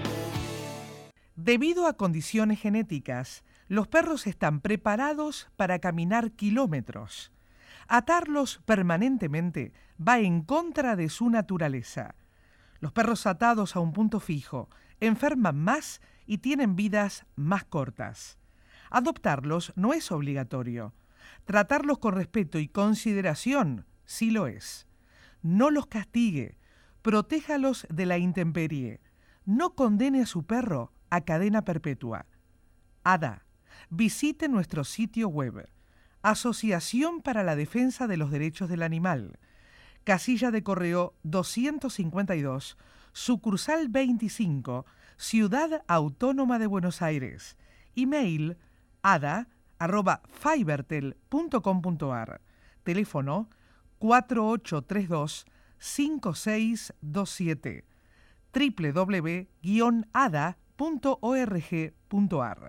Debido a condiciones genéticas, los perros están preparados para caminar kilómetros. Atarlos permanentemente va en contra de su naturaleza. Los perros atados a un punto fijo enferman más y tienen vidas más cortas. Adoptarlos no es obligatorio. Tratarlos con respeto y consideración sí lo es. No los castigue, protéjalos de la intemperie. No condene a su perro a cadena perpetua. A D A, visite nuestro sitio web. Asociación para la Defensa de los Derechos del Animal. Casilla de correo doscientos cincuenta y dos, sucursal veinticinco, Ciudad Autónoma de Buenos Aires. Email ada arroba fibertel punto com punto ar. Teléfono cuatro ocho tres dos, cinco seis dos siete. doble u doble u doble u guion ada punto org punto ar.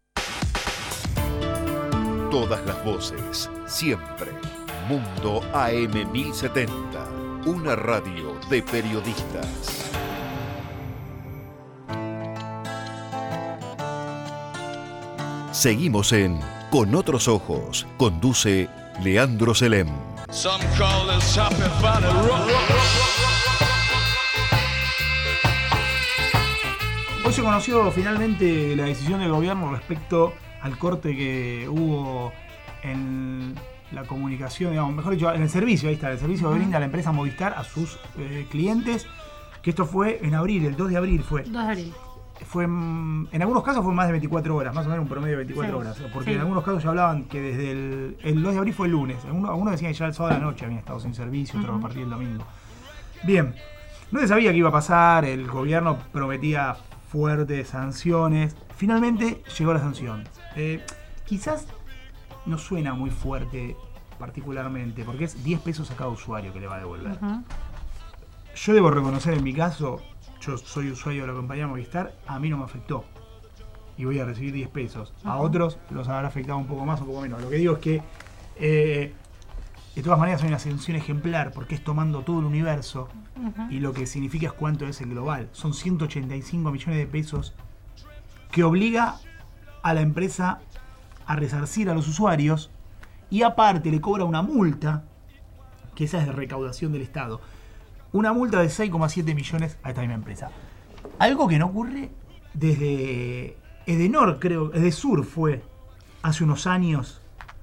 Todas las voces, siempre. Mundo A M mil setenta, una radio de periodistas. Seguimos en Con Otros Ojos. Conduce Leandro Selem. Hoy se conoció finalmente la decisión del gobierno respecto al corte que hubo en la comunicación, digamos, mejor dicho, en el servicio, ahí está, el servicio que brinda la empresa Movistar a sus eh, clientes, que esto fue en abril, el dos de abril fue. dos de abril. Fue, en algunos casos fue más de veinticuatro horas, más o menos un promedio de veinticuatro sí, horas, porque sí. en algunos casos ya hablaban que desde el, el dos de abril fue el lunes, algunos, algunos decían que ya el sábado de la noche habían estado sin servicio, otros uh-huh. a partir del domingo. Bien, no se sabía qué iba a pasar, el gobierno prometía fuertes sanciones, finalmente llegó la sanción. Eh, quizás no suena muy fuerte particularmente, porque es diez pesos a cada usuario que le va a devolver. Uh-huh. Yo debo reconocer en mi caso, yo soy usuario de la compañía Movistar, a mí no me afectó. Y voy a recibir diez pesos. Uh-huh. A otros los habrá afectado un poco más o un poco menos. Lo que digo es que, eh, de todas maneras, hay una sanción ejemplar, porque es tomando todo el universo, uh-huh. y lo que significa es cuánto es el global. Son ciento ochenta y cinco millones de pesos que obliga a la empresa a resarcir a los usuarios y aparte le cobra una multa, que esa es de recaudación del Estado, una multa de seis coma siete millones a esta misma empresa. Algo que no ocurre desde Edenor, creo, Edesur fue hace unos años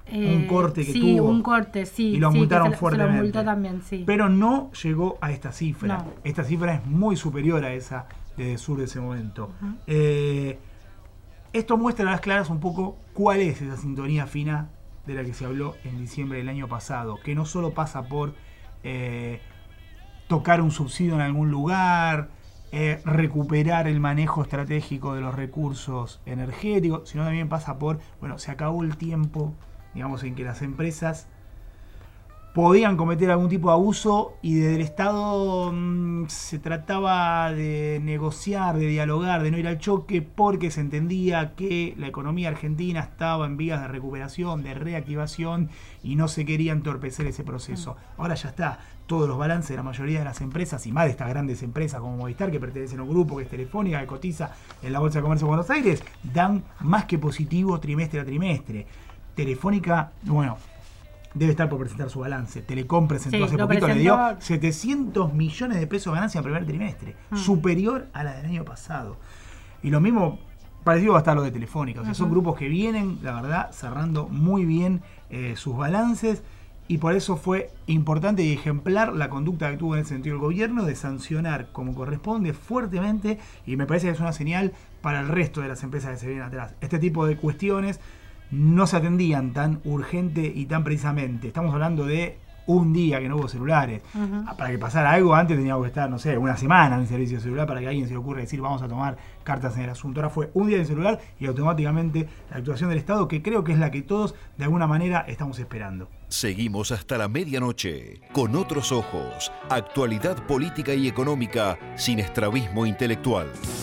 Eh, un corte que sí, tuvo. un corte, sí. Y lo sí, multaron que se, fuertemente. Se lo multó también, sí. Pero no llegó a esta cifra. No. Esta cifra es muy superior a esa de Sur de ese momento. Uh-huh. Eh, esto muestra a las claras un poco cuál es esa sintonía fina de la que se habló en diciembre del año pasado, que no solo pasa por eh, tocar un subsidio en algún lugar, eh, recuperar el manejo estratégico de los recursos energéticos, sino también pasa por, bueno, se acabó el tiempo, digamos, en que las empresas podían cometer algún tipo de abuso y desde el Estado mmm, se trataba de negociar, de dialogar, de no ir al choque, porque se entendía que la economía argentina estaba en vías de recuperación, de reactivación, y no se quería entorpecer ese proceso. Ahora ya está, todos los balances de la mayoría de las empresas, y más de estas grandes empresas como Movistar, que pertenecen a un grupo que es Telefónica, que cotiza en la Bolsa de Comercio de Buenos Aires, dan más que positivo trimestre a trimestre. Telefónica, bueno, debe estar por presentar su balance. Telecom presentó sí, hace poquito, presentó... le dio setecientos millones de pesos de ganancia en el primer trimestre, mm. superior a la del año pasado. Y lo mismo parecido va a estar lo de Telefónica. O sea, uh-huh. son grupos que vienen, la verdad, cerrando muy bien eh, sus balances, y por eso fue importante y ejemplar la conducta que tuvo en ese sentido el gobierno de sancionar como corresponde fuertemente, y me parece que es una señal para el resto de las empresas que se vienen atrás. Este tipo de cuestiones no se atendían tan urgente y tan precisamente. Estamos hablando de un día que no hubo celulares. Uh-huh. Para que pasara algo antes teníamos que estar, no sé, una semana en servicio de celular para que a alguien se le ocurra decir vamos a tomar cartas en el asunto. Ahora fue un día de celular y automáticamente la actuación del Estado, que creo que es la que todos de alguna manera estamos esperando. Seguimos hasta la medianoche con Otros Ojos. Actualidad política y económica sin estrabismo intelectual.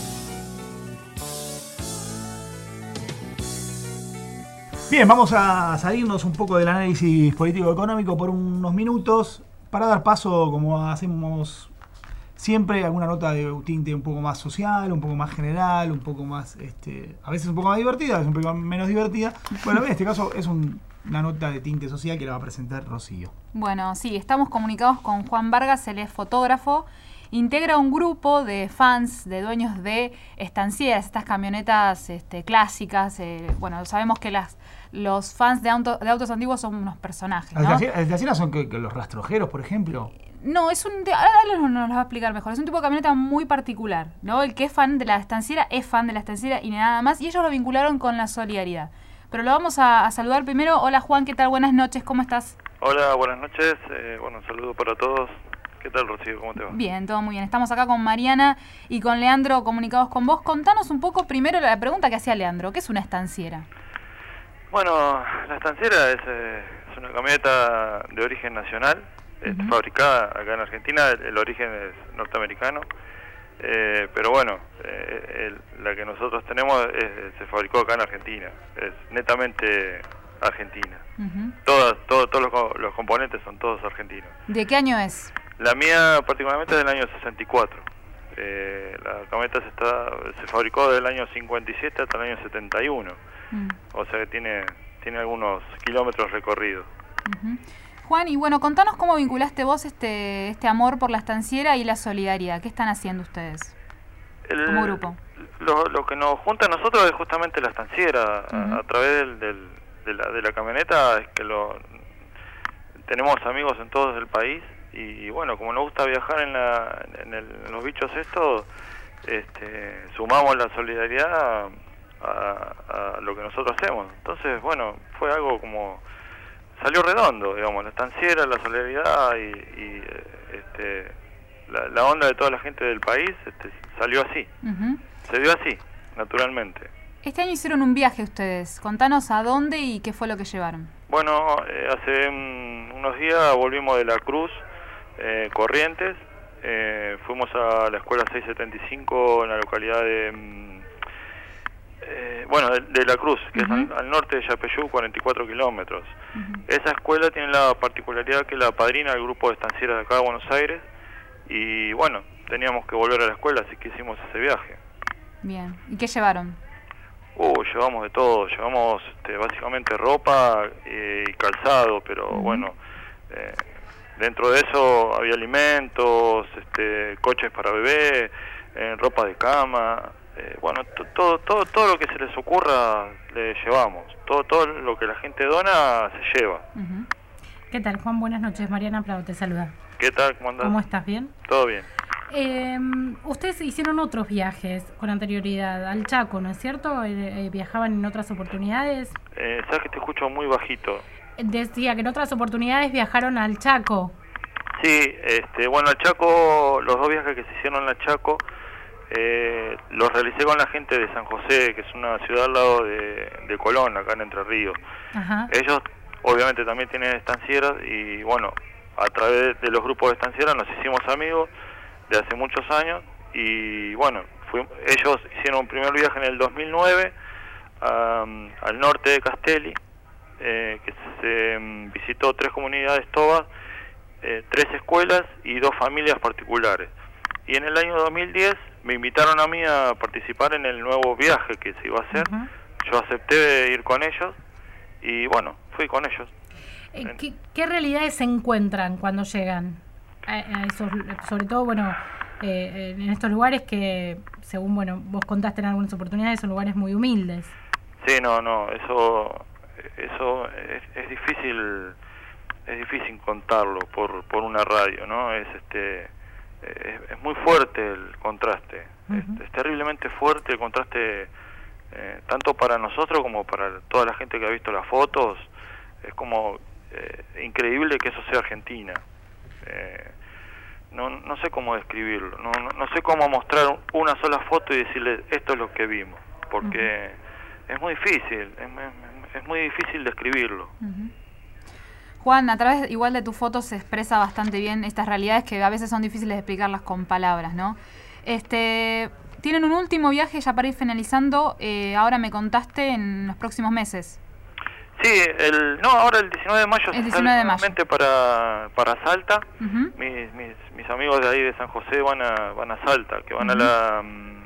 Bien, vamos a salirnos un poco del análisis político-económico por unos minutos para dar paso, como hacemos siempre, a alguna nota de tinte un poco más social, un poco más general, un poco más, este, a veces un poco más divertida, a veces un poco menos divertida. Bueno, en este caso es un, una nota de tinte social que la va a presentar Rocío. Bueno, sí, estamos comunicados con Juan Vargas, él es fotógrafo. Integra un grupo de fans, de dueños de estancieras, estas camionetas este, clásicas. Eh, bueno, sabemos que las los fans de, auto, de autos antiguos son unos personajes, ¿no? ¿Las estancieras son que, que los rastrojeros, por ejemplo? No, es un... Ahora nos lo va a explicar mejor. Es un tipo de camioneta muy particular, ¿no? El que es fan de la estanciera es fan de la estanciera y nada más. Y ellos lo vincularon con la solidaridad. Pero lo vamos a, a saludar primero. Hola Juan, ¿qué tal? Buenas noches, ¿cómo estás? Hola, buenas noches. Eh, bueno, un saludo para todos. ¿Qué tal, Rocío? ¿Cómo te va? Bien, todo muy bien. Estamos acá con Mariana y con Leandro comunicados con vos. Contanos un poco primero la pregunta que hacía Leandro. ¿Qué es una estanciera? Bueno, la estanciera es, eh, es una camioneta de origen nacional, uh-huh. es fabricada acá en Argentina. El, el origen es norteamericano, eh, pero bueno, eh, el, la que nosotros tenemos es, se fabricó acá en Argentina. Es netamente argentina. Uh-huh. Todas, todo, todos los, los componentes son todos argentinos. ¿De qué año es? La mía particularmente es del año sesenta y cuatro. Eh, la camioneta se, está, se fabricó del año cincuenta y siete hasta el año setenta y uno. Mm. O sea que tiene, tiene algunos kilómetros recorridos. Uh-huh. Juan, y bueno, contanos cómo vinculaste vos este, este amor por la estanciera y la solidaridad. ¿Qué están haciendo ustedes el, como grupo? Lo, lo que nos junta a nosotros es justamente la estanciera. Uh-huh. a, a través del, del, de, la, de la camioneta es que lo tenemos amigos en todo el país. Y bueno, como nos gusta viajar en, la, en, el, en los bichos estos, este, sumamos la solidaridad a, a lo que nosotros hacemos. Entonces, bueno, fue algo como... salió redondo, digamos, la estanciera, la solidaridad y, y este, la, la onda de toda la gente del país este, salió así. Uh-huh. Se dio así, naturalmente. Este año hicieron un viaje ustedes. Contanos a dónde y qué fue lo que llevaron. Bueno, eh, hace um, unos días volvimos de La Cruz, Eh, Corrientes, eh, fuimos a la escuela seiscientos setenta y cinco en la localidad de eh, bueno de, de La Cruz, que uh-huh. es al, al norte de Yapeyú, cuarenta y cuatro kilómetros. Uh-huh. Esa escuela tiene la particularidad que la padrina del grupo de estancieras de acá de Buenos Aires, y bueno, teníamos que volver a la escuela, así que hicimos ese viaje. Bien, ¿y qué llevaron? Uh, llevamos de todo, llevamos este, básicamente ropa eh, y calzado, pero uh-huh. bueno, eh, dentro de eso había alimentos, este, coches para bebé, eh, ropa de cama, eh, bueno, t- todo, todo, todo lo que se les ocurra le llevamos. Todo, todo lo que la gente dona se lleva. Uh-huh. ¿Qué tal, Juan? Buenas noches. Mariana Prado te saluda. ¿Qué tal? ¿Cómo andás? ¿Cómo estás? ¿Bien? Todo bien. Eh, ustedes hicieron otros viajes con anterioridad al Chaco, ¿no es cierto? Eh, eh, ¿Viajaban en otras oportunidades? Eh, Sabes que te escucho muy bajito. Decía que en otras oportunidades viajaron al Chaco. Sí, este, bueno, al Chaco, los dos viajes que se hicieron al Chaco, eh, los realicé con la gente de San José, que es una ciudad al lado de, de Colón, acá en Entre Ríos. Ajá. Ellos obviamente también tienen estancieras y bueno, a través de los grupos de estancieras nos hicimos amigos de hace muchos años y bueno, fuimos, ellos hicieron un primer viaje en el dos mil nueve um, al norte de Castelli, eh, que se um, visitó tres comunidades tobas, eh, tres escuelas y dos familias particulares. Y en el año dos mil diez me invitaron a mí a participar en el nuevo viaje que se iba a hacer. Uh-huh. Yo acepté ir con ellos y bueno, fui con ellos. Eh, ¿qué, ¿Qué realidades se encuentran cuando llegan a, a esos, sobre todo, bueno, eh, en estos lugares que, según, bueno, vos contaste en algunas oportunidades, son lugares muy humildes? Sí, no, no, eso, eso es, es difícil, es difícil contarlo por, por una radio, ¿no? Es este, es, es muy fuerte el contraste, uh-huh. es, es terriblemente fuerte el contraste, eh, tanto para nosotros como para toda la gente que ha visto las fotos. Es como eh, increíble que eso sea Argentina. Eh, no, no sé cómo describirlo, no, no, no sé cómo mostrar una sola foto y decirle esto es lo que vimos, porque uh-huh. es muy difícil, es, es muy difícil describirlo. Uh-huh. Juan, a través igual de tus fotos se expresa bastante bien estas realidades que a veces son difíciles de explicarlas con palabras, ¿no? Este, tienen un último viaje ya para ir finalizando, eh, ahora me contaste en los próximos meses. Sí, el, no, ahora el diecinueve de mayo el se sale nuevamente para, para Salta. Uh-huh. mis, mis, mis amigos de ahí de San José van a, van a Salta, que van uh-huh. a la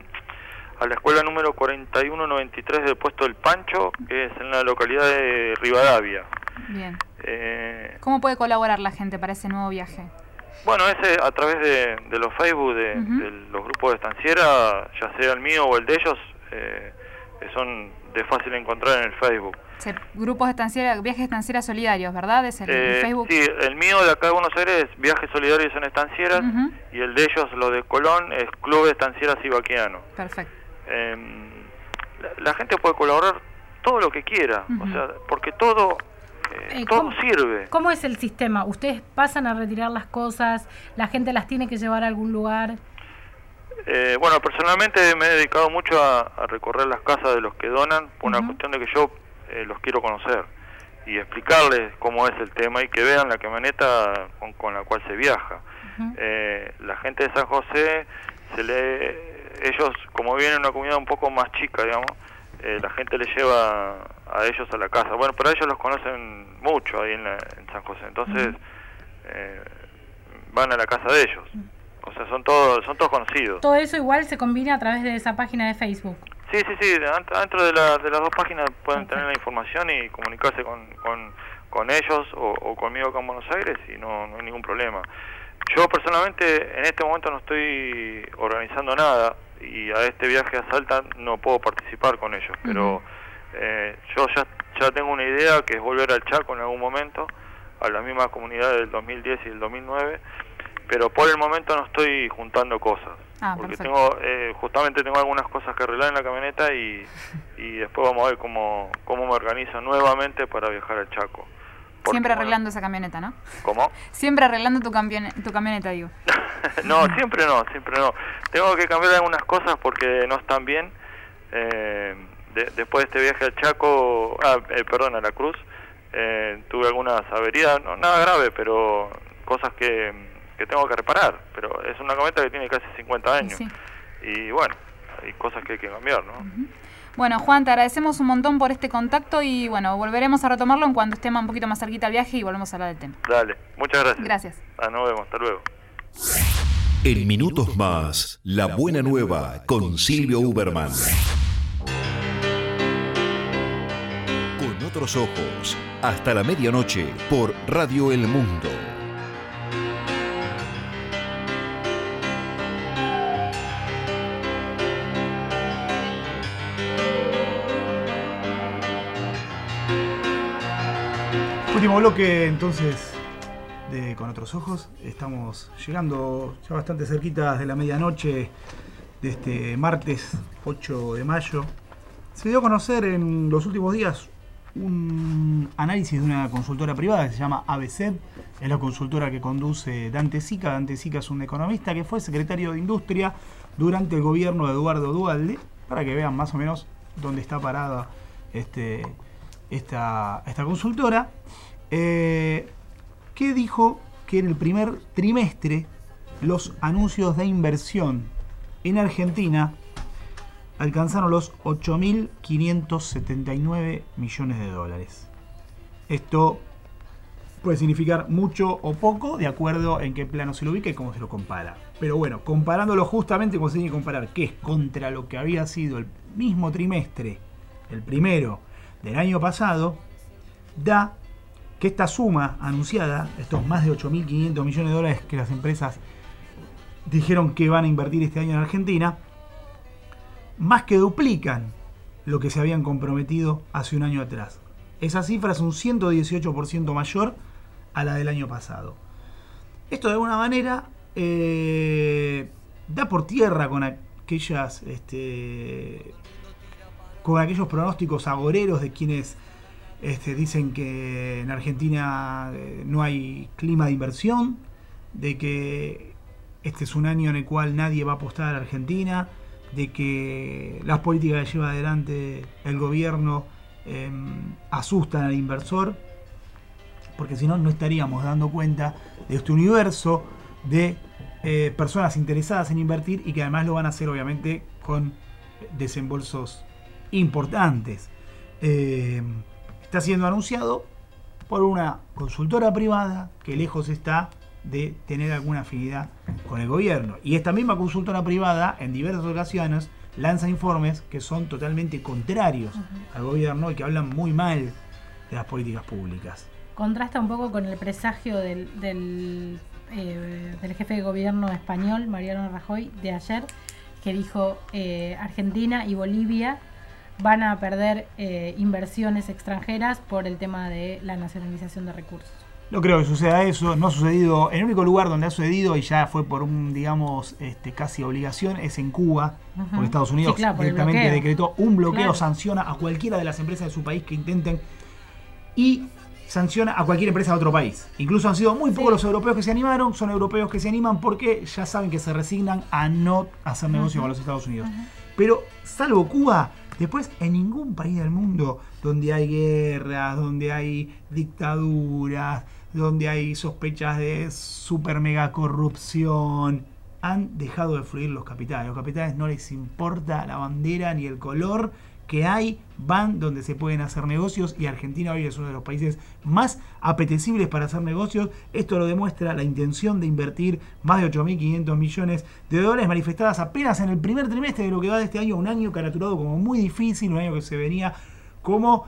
a la escuela número cuarenta y uno noventa y tres del Puesto del Pancho, que es en la localidad de Rivadavia. Bien. Eh, ¿Cómo puede colaborar la gente para ese nuevo viaje? Bueno, ese a través de, de los Facebook de, uh-huh. de los grupos de estanciera, ya sea el mío o el de ellos, eh, son de fácil encontrar en el Facebook. Sí, grupos de estanciera, viajes estancieras solidarios, ¿verdad? Es el, eh, el Facebook. Sí, el mío de acá de Buenos Aires es Viajes Solidarios en Estancieras, uh-huh. y el de ellos, lo de Colón, es Club de Estancieras Ibaquiano. Perfecto. Eh, la, la gente puede colaborar todo lo que quiera, uh-huh. o sea, porque todo, eh, eh, todo ¿cómo, sirve. ¿Cómo es el sistema? ¿Ustedes pasan a retirar las cosas? ¿La gente las tiene que llevar a algún lugar? Eh, bueno, personalmente me he dedicado mucho a, a recorrer las casas de los que donan, por una uh-huh. cuestión de que yo eh, los quiero conocer y explicarles cómo es el tema y que vean la camioneta con, con la cual se viaja. Uh-huh. Eh, la gente de San José, se le, ellos, como vienen en una comunidad un poco más chica, digamos, eh, la gente les lleva a ellos a la casa. Bueno, pero ellos los conocen mucho ahí en, la, en San José, entonces uh-huh. eh, van a la casa de ellos. Uh-huh. O sea, son todos son todos conocidos. Todo eso igual se combina a través de esa página de Facebook. Sí, sí, sí. Dentro de, la, de las dos páginas pueden okay. tener la información y comunicarse con, con, con ellos o, o conmigo acá en Buenos Aires y no, no hay ningún problema. Yo personalmente en este momento no estoy organizando nada y a este viaje a Salta no puedo participar con ellos, uh-huh. pero eh, yo ya, ya tengo una idea que es volver al Chaco en algún momento, a la misma comunidad del dos mil diez y el dos mil nueve, pero por el momento no estoy juntando cosas, ah, porque perfecto. tengo eh, justamente tengo algunas cosas que arreglar en la camioneta y, y después vamos a ver cómo, cómo me organizo nuevamente para viajar al Chaco. Porque, siempre arreglando bueno, esa camioneta, ¿no? ¿Cómo? Siempre arreglando tu, campione, tu camioneta, digo. No, siempre no, siempre no. Tengo que cambiar algunas cosas porque no están bien. Eh, de, después de este viaje al Chaco, ah, eh, perdón, a la Cruz, eh, tuve algunas averías, no, nada grave, pero cosas que, que tengo que reparar. Pero es una camioneta que tiene casi cincuenta años. Sí. Y bueno, hay cosas que hay que cambiar, ¿no? Uh-huh. Bueno, Juan, te agradecemos un montón por este contacto y bueno, volveremos a retomarlo en cuanto esté un poquito más cerquita el viaje y volvemos a hablar del tema. Dale, muchas gracias. Gracias. Ah, nos vemos, hasta luego. En minutos más, La Buena Nueva con Silvio Uberman. Con otros ojos, hasta la medianoche por Radio El Mundo. Último bloque entonces de Con Otros Ojos. Estamos llegando ya bastante cerquita de la medianoche de este martes ocho de mayo. Se dio a conocer en los últimos días un análisis de una consultora privada que se llama A B C. Es la consultora que conduce Dante Sica. Dante Sica es un economista que fue secretario de Industria durante el gobierno de Eduardo Duhalde, para que vean más o menos dónde está parada este, esta, esta consultora. Eh, que dijo que en el primer trimestre los anuncios de inversión en Argentina alcanzaron los ocho mil quinientos setenta y nueve millones de dólares. Esto puede significar mucho o poco de acuerdo en qué plano se lo ubica y cómo se lo compara. Pero bueno, comparándolo justamente como se tiene que comparar, que es contra lo que había sido el mismo trimestre, el primero del año pasado, da que esta suma anunciada, estos más de ocho mil quinientos millones de dólares que las empresas dijeron que van a invertir este año en Argentina, más que duplican lo que se habían comprometido hace un año atrás. Esa cifra es un ciento dieciocho por ciento mayor a la del año pasado. Esto de alguna manera eh, da por tierra con aquellas este, con aquellos pronósticos agoreros de quienes Este, dicen que en Argentina no hay clima de inversión, de que este es un año en el cual nadie va a apostar a la Argentina, de que las políticas que lleva adelante el gobierno eh, asustan al inversor, porque si no, no estaríamos dando cuenta de este universo de eh, personas interesadas en invertir y que además lo van a hacer obviamente con desembolsos importantes. Eh, Está siendo anunciado por una consultora privada que lejos está de tener alguna afinidad con el gobierno. Y esta misma consultora privada en diversas ocasiones lanza informes que son totalmente contrarios uh-huh. al gobierno y que hablan muy mal de las políticas públicas. Contrasta un poco con el presagio del, del, eh, del jefe de gobierno español, Mariano Rajoy, de ayer, que dijo eh, Argentina y Bolivia van a perder eh, inversiones extranjeras por el tema de la nacionalización de recursos. No creo que suceda eso, no ha sucedido. El único lugar donde ha sucedido, y ya fue por un, digamos, este, casi obligación, es en Cuba, uh-huh. porque Estados Unidos sí, claro, directamente decretó un bloqueo, claro. sanciona a cualquiera de las empresas de su país que intenten y sanciona a cualquier empresa de otro país. Incluso han sido muy pocos sí. los europeos que se animaron, son europeos que se animan porque ya saben que se resignan a no hacer negocio uh-huh. con los Estados Unidos. Uh-huh. Pero, salvo Cuba, después, en ningún país del mundo donde hay guerras, donde hay dictaduras, donde hay sospechas de super mega corrupción, han dejado de fluir los capitales. Los capitales no les importa la bandera ni el color que hay, van donde se pueden hacer negocios y Argentina hoy es uno de los países más apetecibles para hacer negocios. Esto lo demuestra la intención de invertir más de ocho mil quinientos millones de dólares manifestadas apenas en el primer trimestre de lo que va de este año, un año caraturado como muy difícil, un año que se venía como,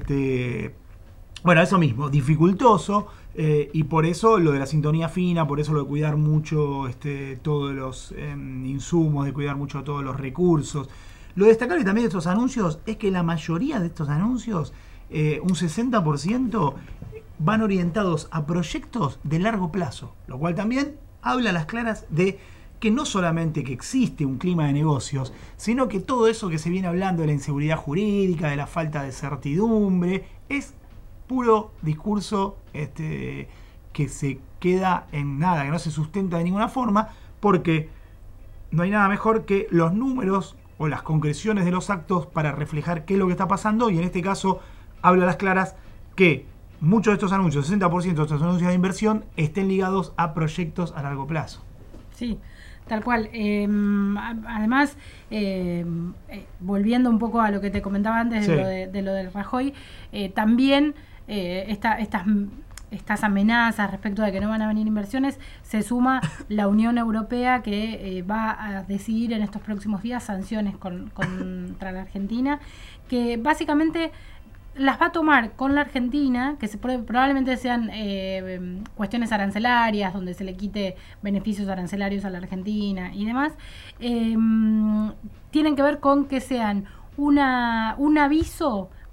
este, bueno, eso mismo, dificultoso, eh, y por eso lo de la sintonía fina, por eso lo de cuidar mucho este, todos los eh, insumos, de cuidar mucho todos los recursos. Lo destacable también de estos anuncios es que la mayoría de estos anuncios, eh, un sesenta por ciento, van orientados a proyectos de largo plazo, lo cual también habla a las claras de que no solamente que existe un clima de negocios, sino que todo eso que se viene hablando de la inseguridad jurídica, de la falta de certidumbre, es puro discurso este, que se queda en nada, que no se sustenta de ninguna forma, porque no hay nada mejor que los números o las concreciones de los actos para reflejar qué es lo que está pasando, y en este caso habla a las claras que muchos de estos anuncios, sesenta por ciento de estos anuncios de inversión, estén ligados a proyectos a largo plazo. Sí, tal cual. Eh, además, eh, eh, volviendo un poco a lo que te comentaba antes de, sí. lo, de, de lo del Rajoy, eh, también eh, esta, estas... estas amenazas respecto de que no van a venir inversiones, se suma la Unión Europea que eh, va a decidir en estos próximos días sanciones con, contra la Argentina, que básicamente las va a tomar con la Argentina, que se, probablemente sean eh, cuestiones arancelarias, donde se le quite beneficios arancelarios a la Argentina y demás, eh, tienen que ver con que sean una, un aviso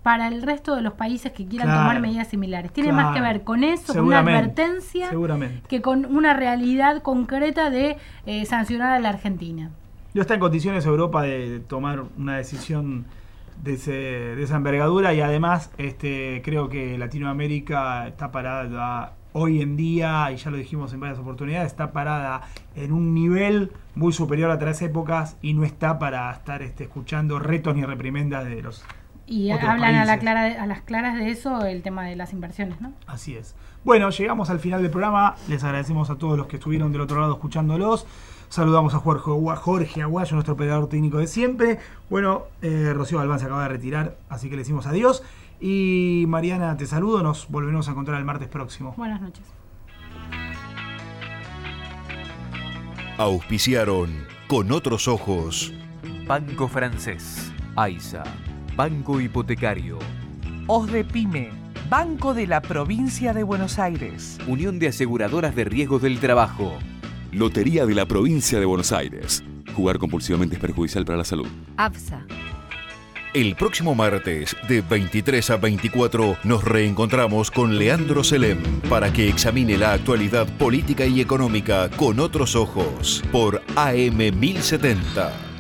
para el resto de los países que quieran Claro. tomar medidas similares. Tiene Claro. más que ver con eso, con una Seguramente. advertencia, Seguramente. que con una realidad concreta de eh, sancionar a la Argentina. No está en condiciones Europa de tomar una decisión de, ese, de esa envergadura, y además este, creo que Latinoamérica está parada hoy en día, y ya lo dijimos en varias oportunidades, está parada en un nivel muy superior a otras épocas y no está para estar este, escuchando retos ni reprimendas de los Y otros hablan a, la países. clara de- a las claras de eso el tema de las inversiones, ¿no? Así es. Bueno, llegamos al final del programa. Les agradecemos a todos los que estuvieron del otro lado escuchándolos. Saludamos a Jorge, Agua- Jorge Aguayo, nuestro operador técnico de siempre. Bueno, eh, Rocío Galván se acaba de retirar, así que le decimos adiós. Y Mariana, te saludo. Nos volvemos a encontrar el martes próximo. Buenas noches. Auspiciaron Con Otros Ojos. Banco Francés, AISA, Banco Hipotecario, OSDEPYME, Banco de la Provincia de Buenos Aires. Unión de Aseguradoras de Riesgos del Trabajo. Lotería de la Provincia de Buenos Aires. Jugar compulsivamente es perjudicial para la salud. ABSA. El próximo martes, de veintitrés a veinticuatro, nos reencontramos con Leandro Selem para que examine la actualidad política y económica con otros ojos por A M mil setenta.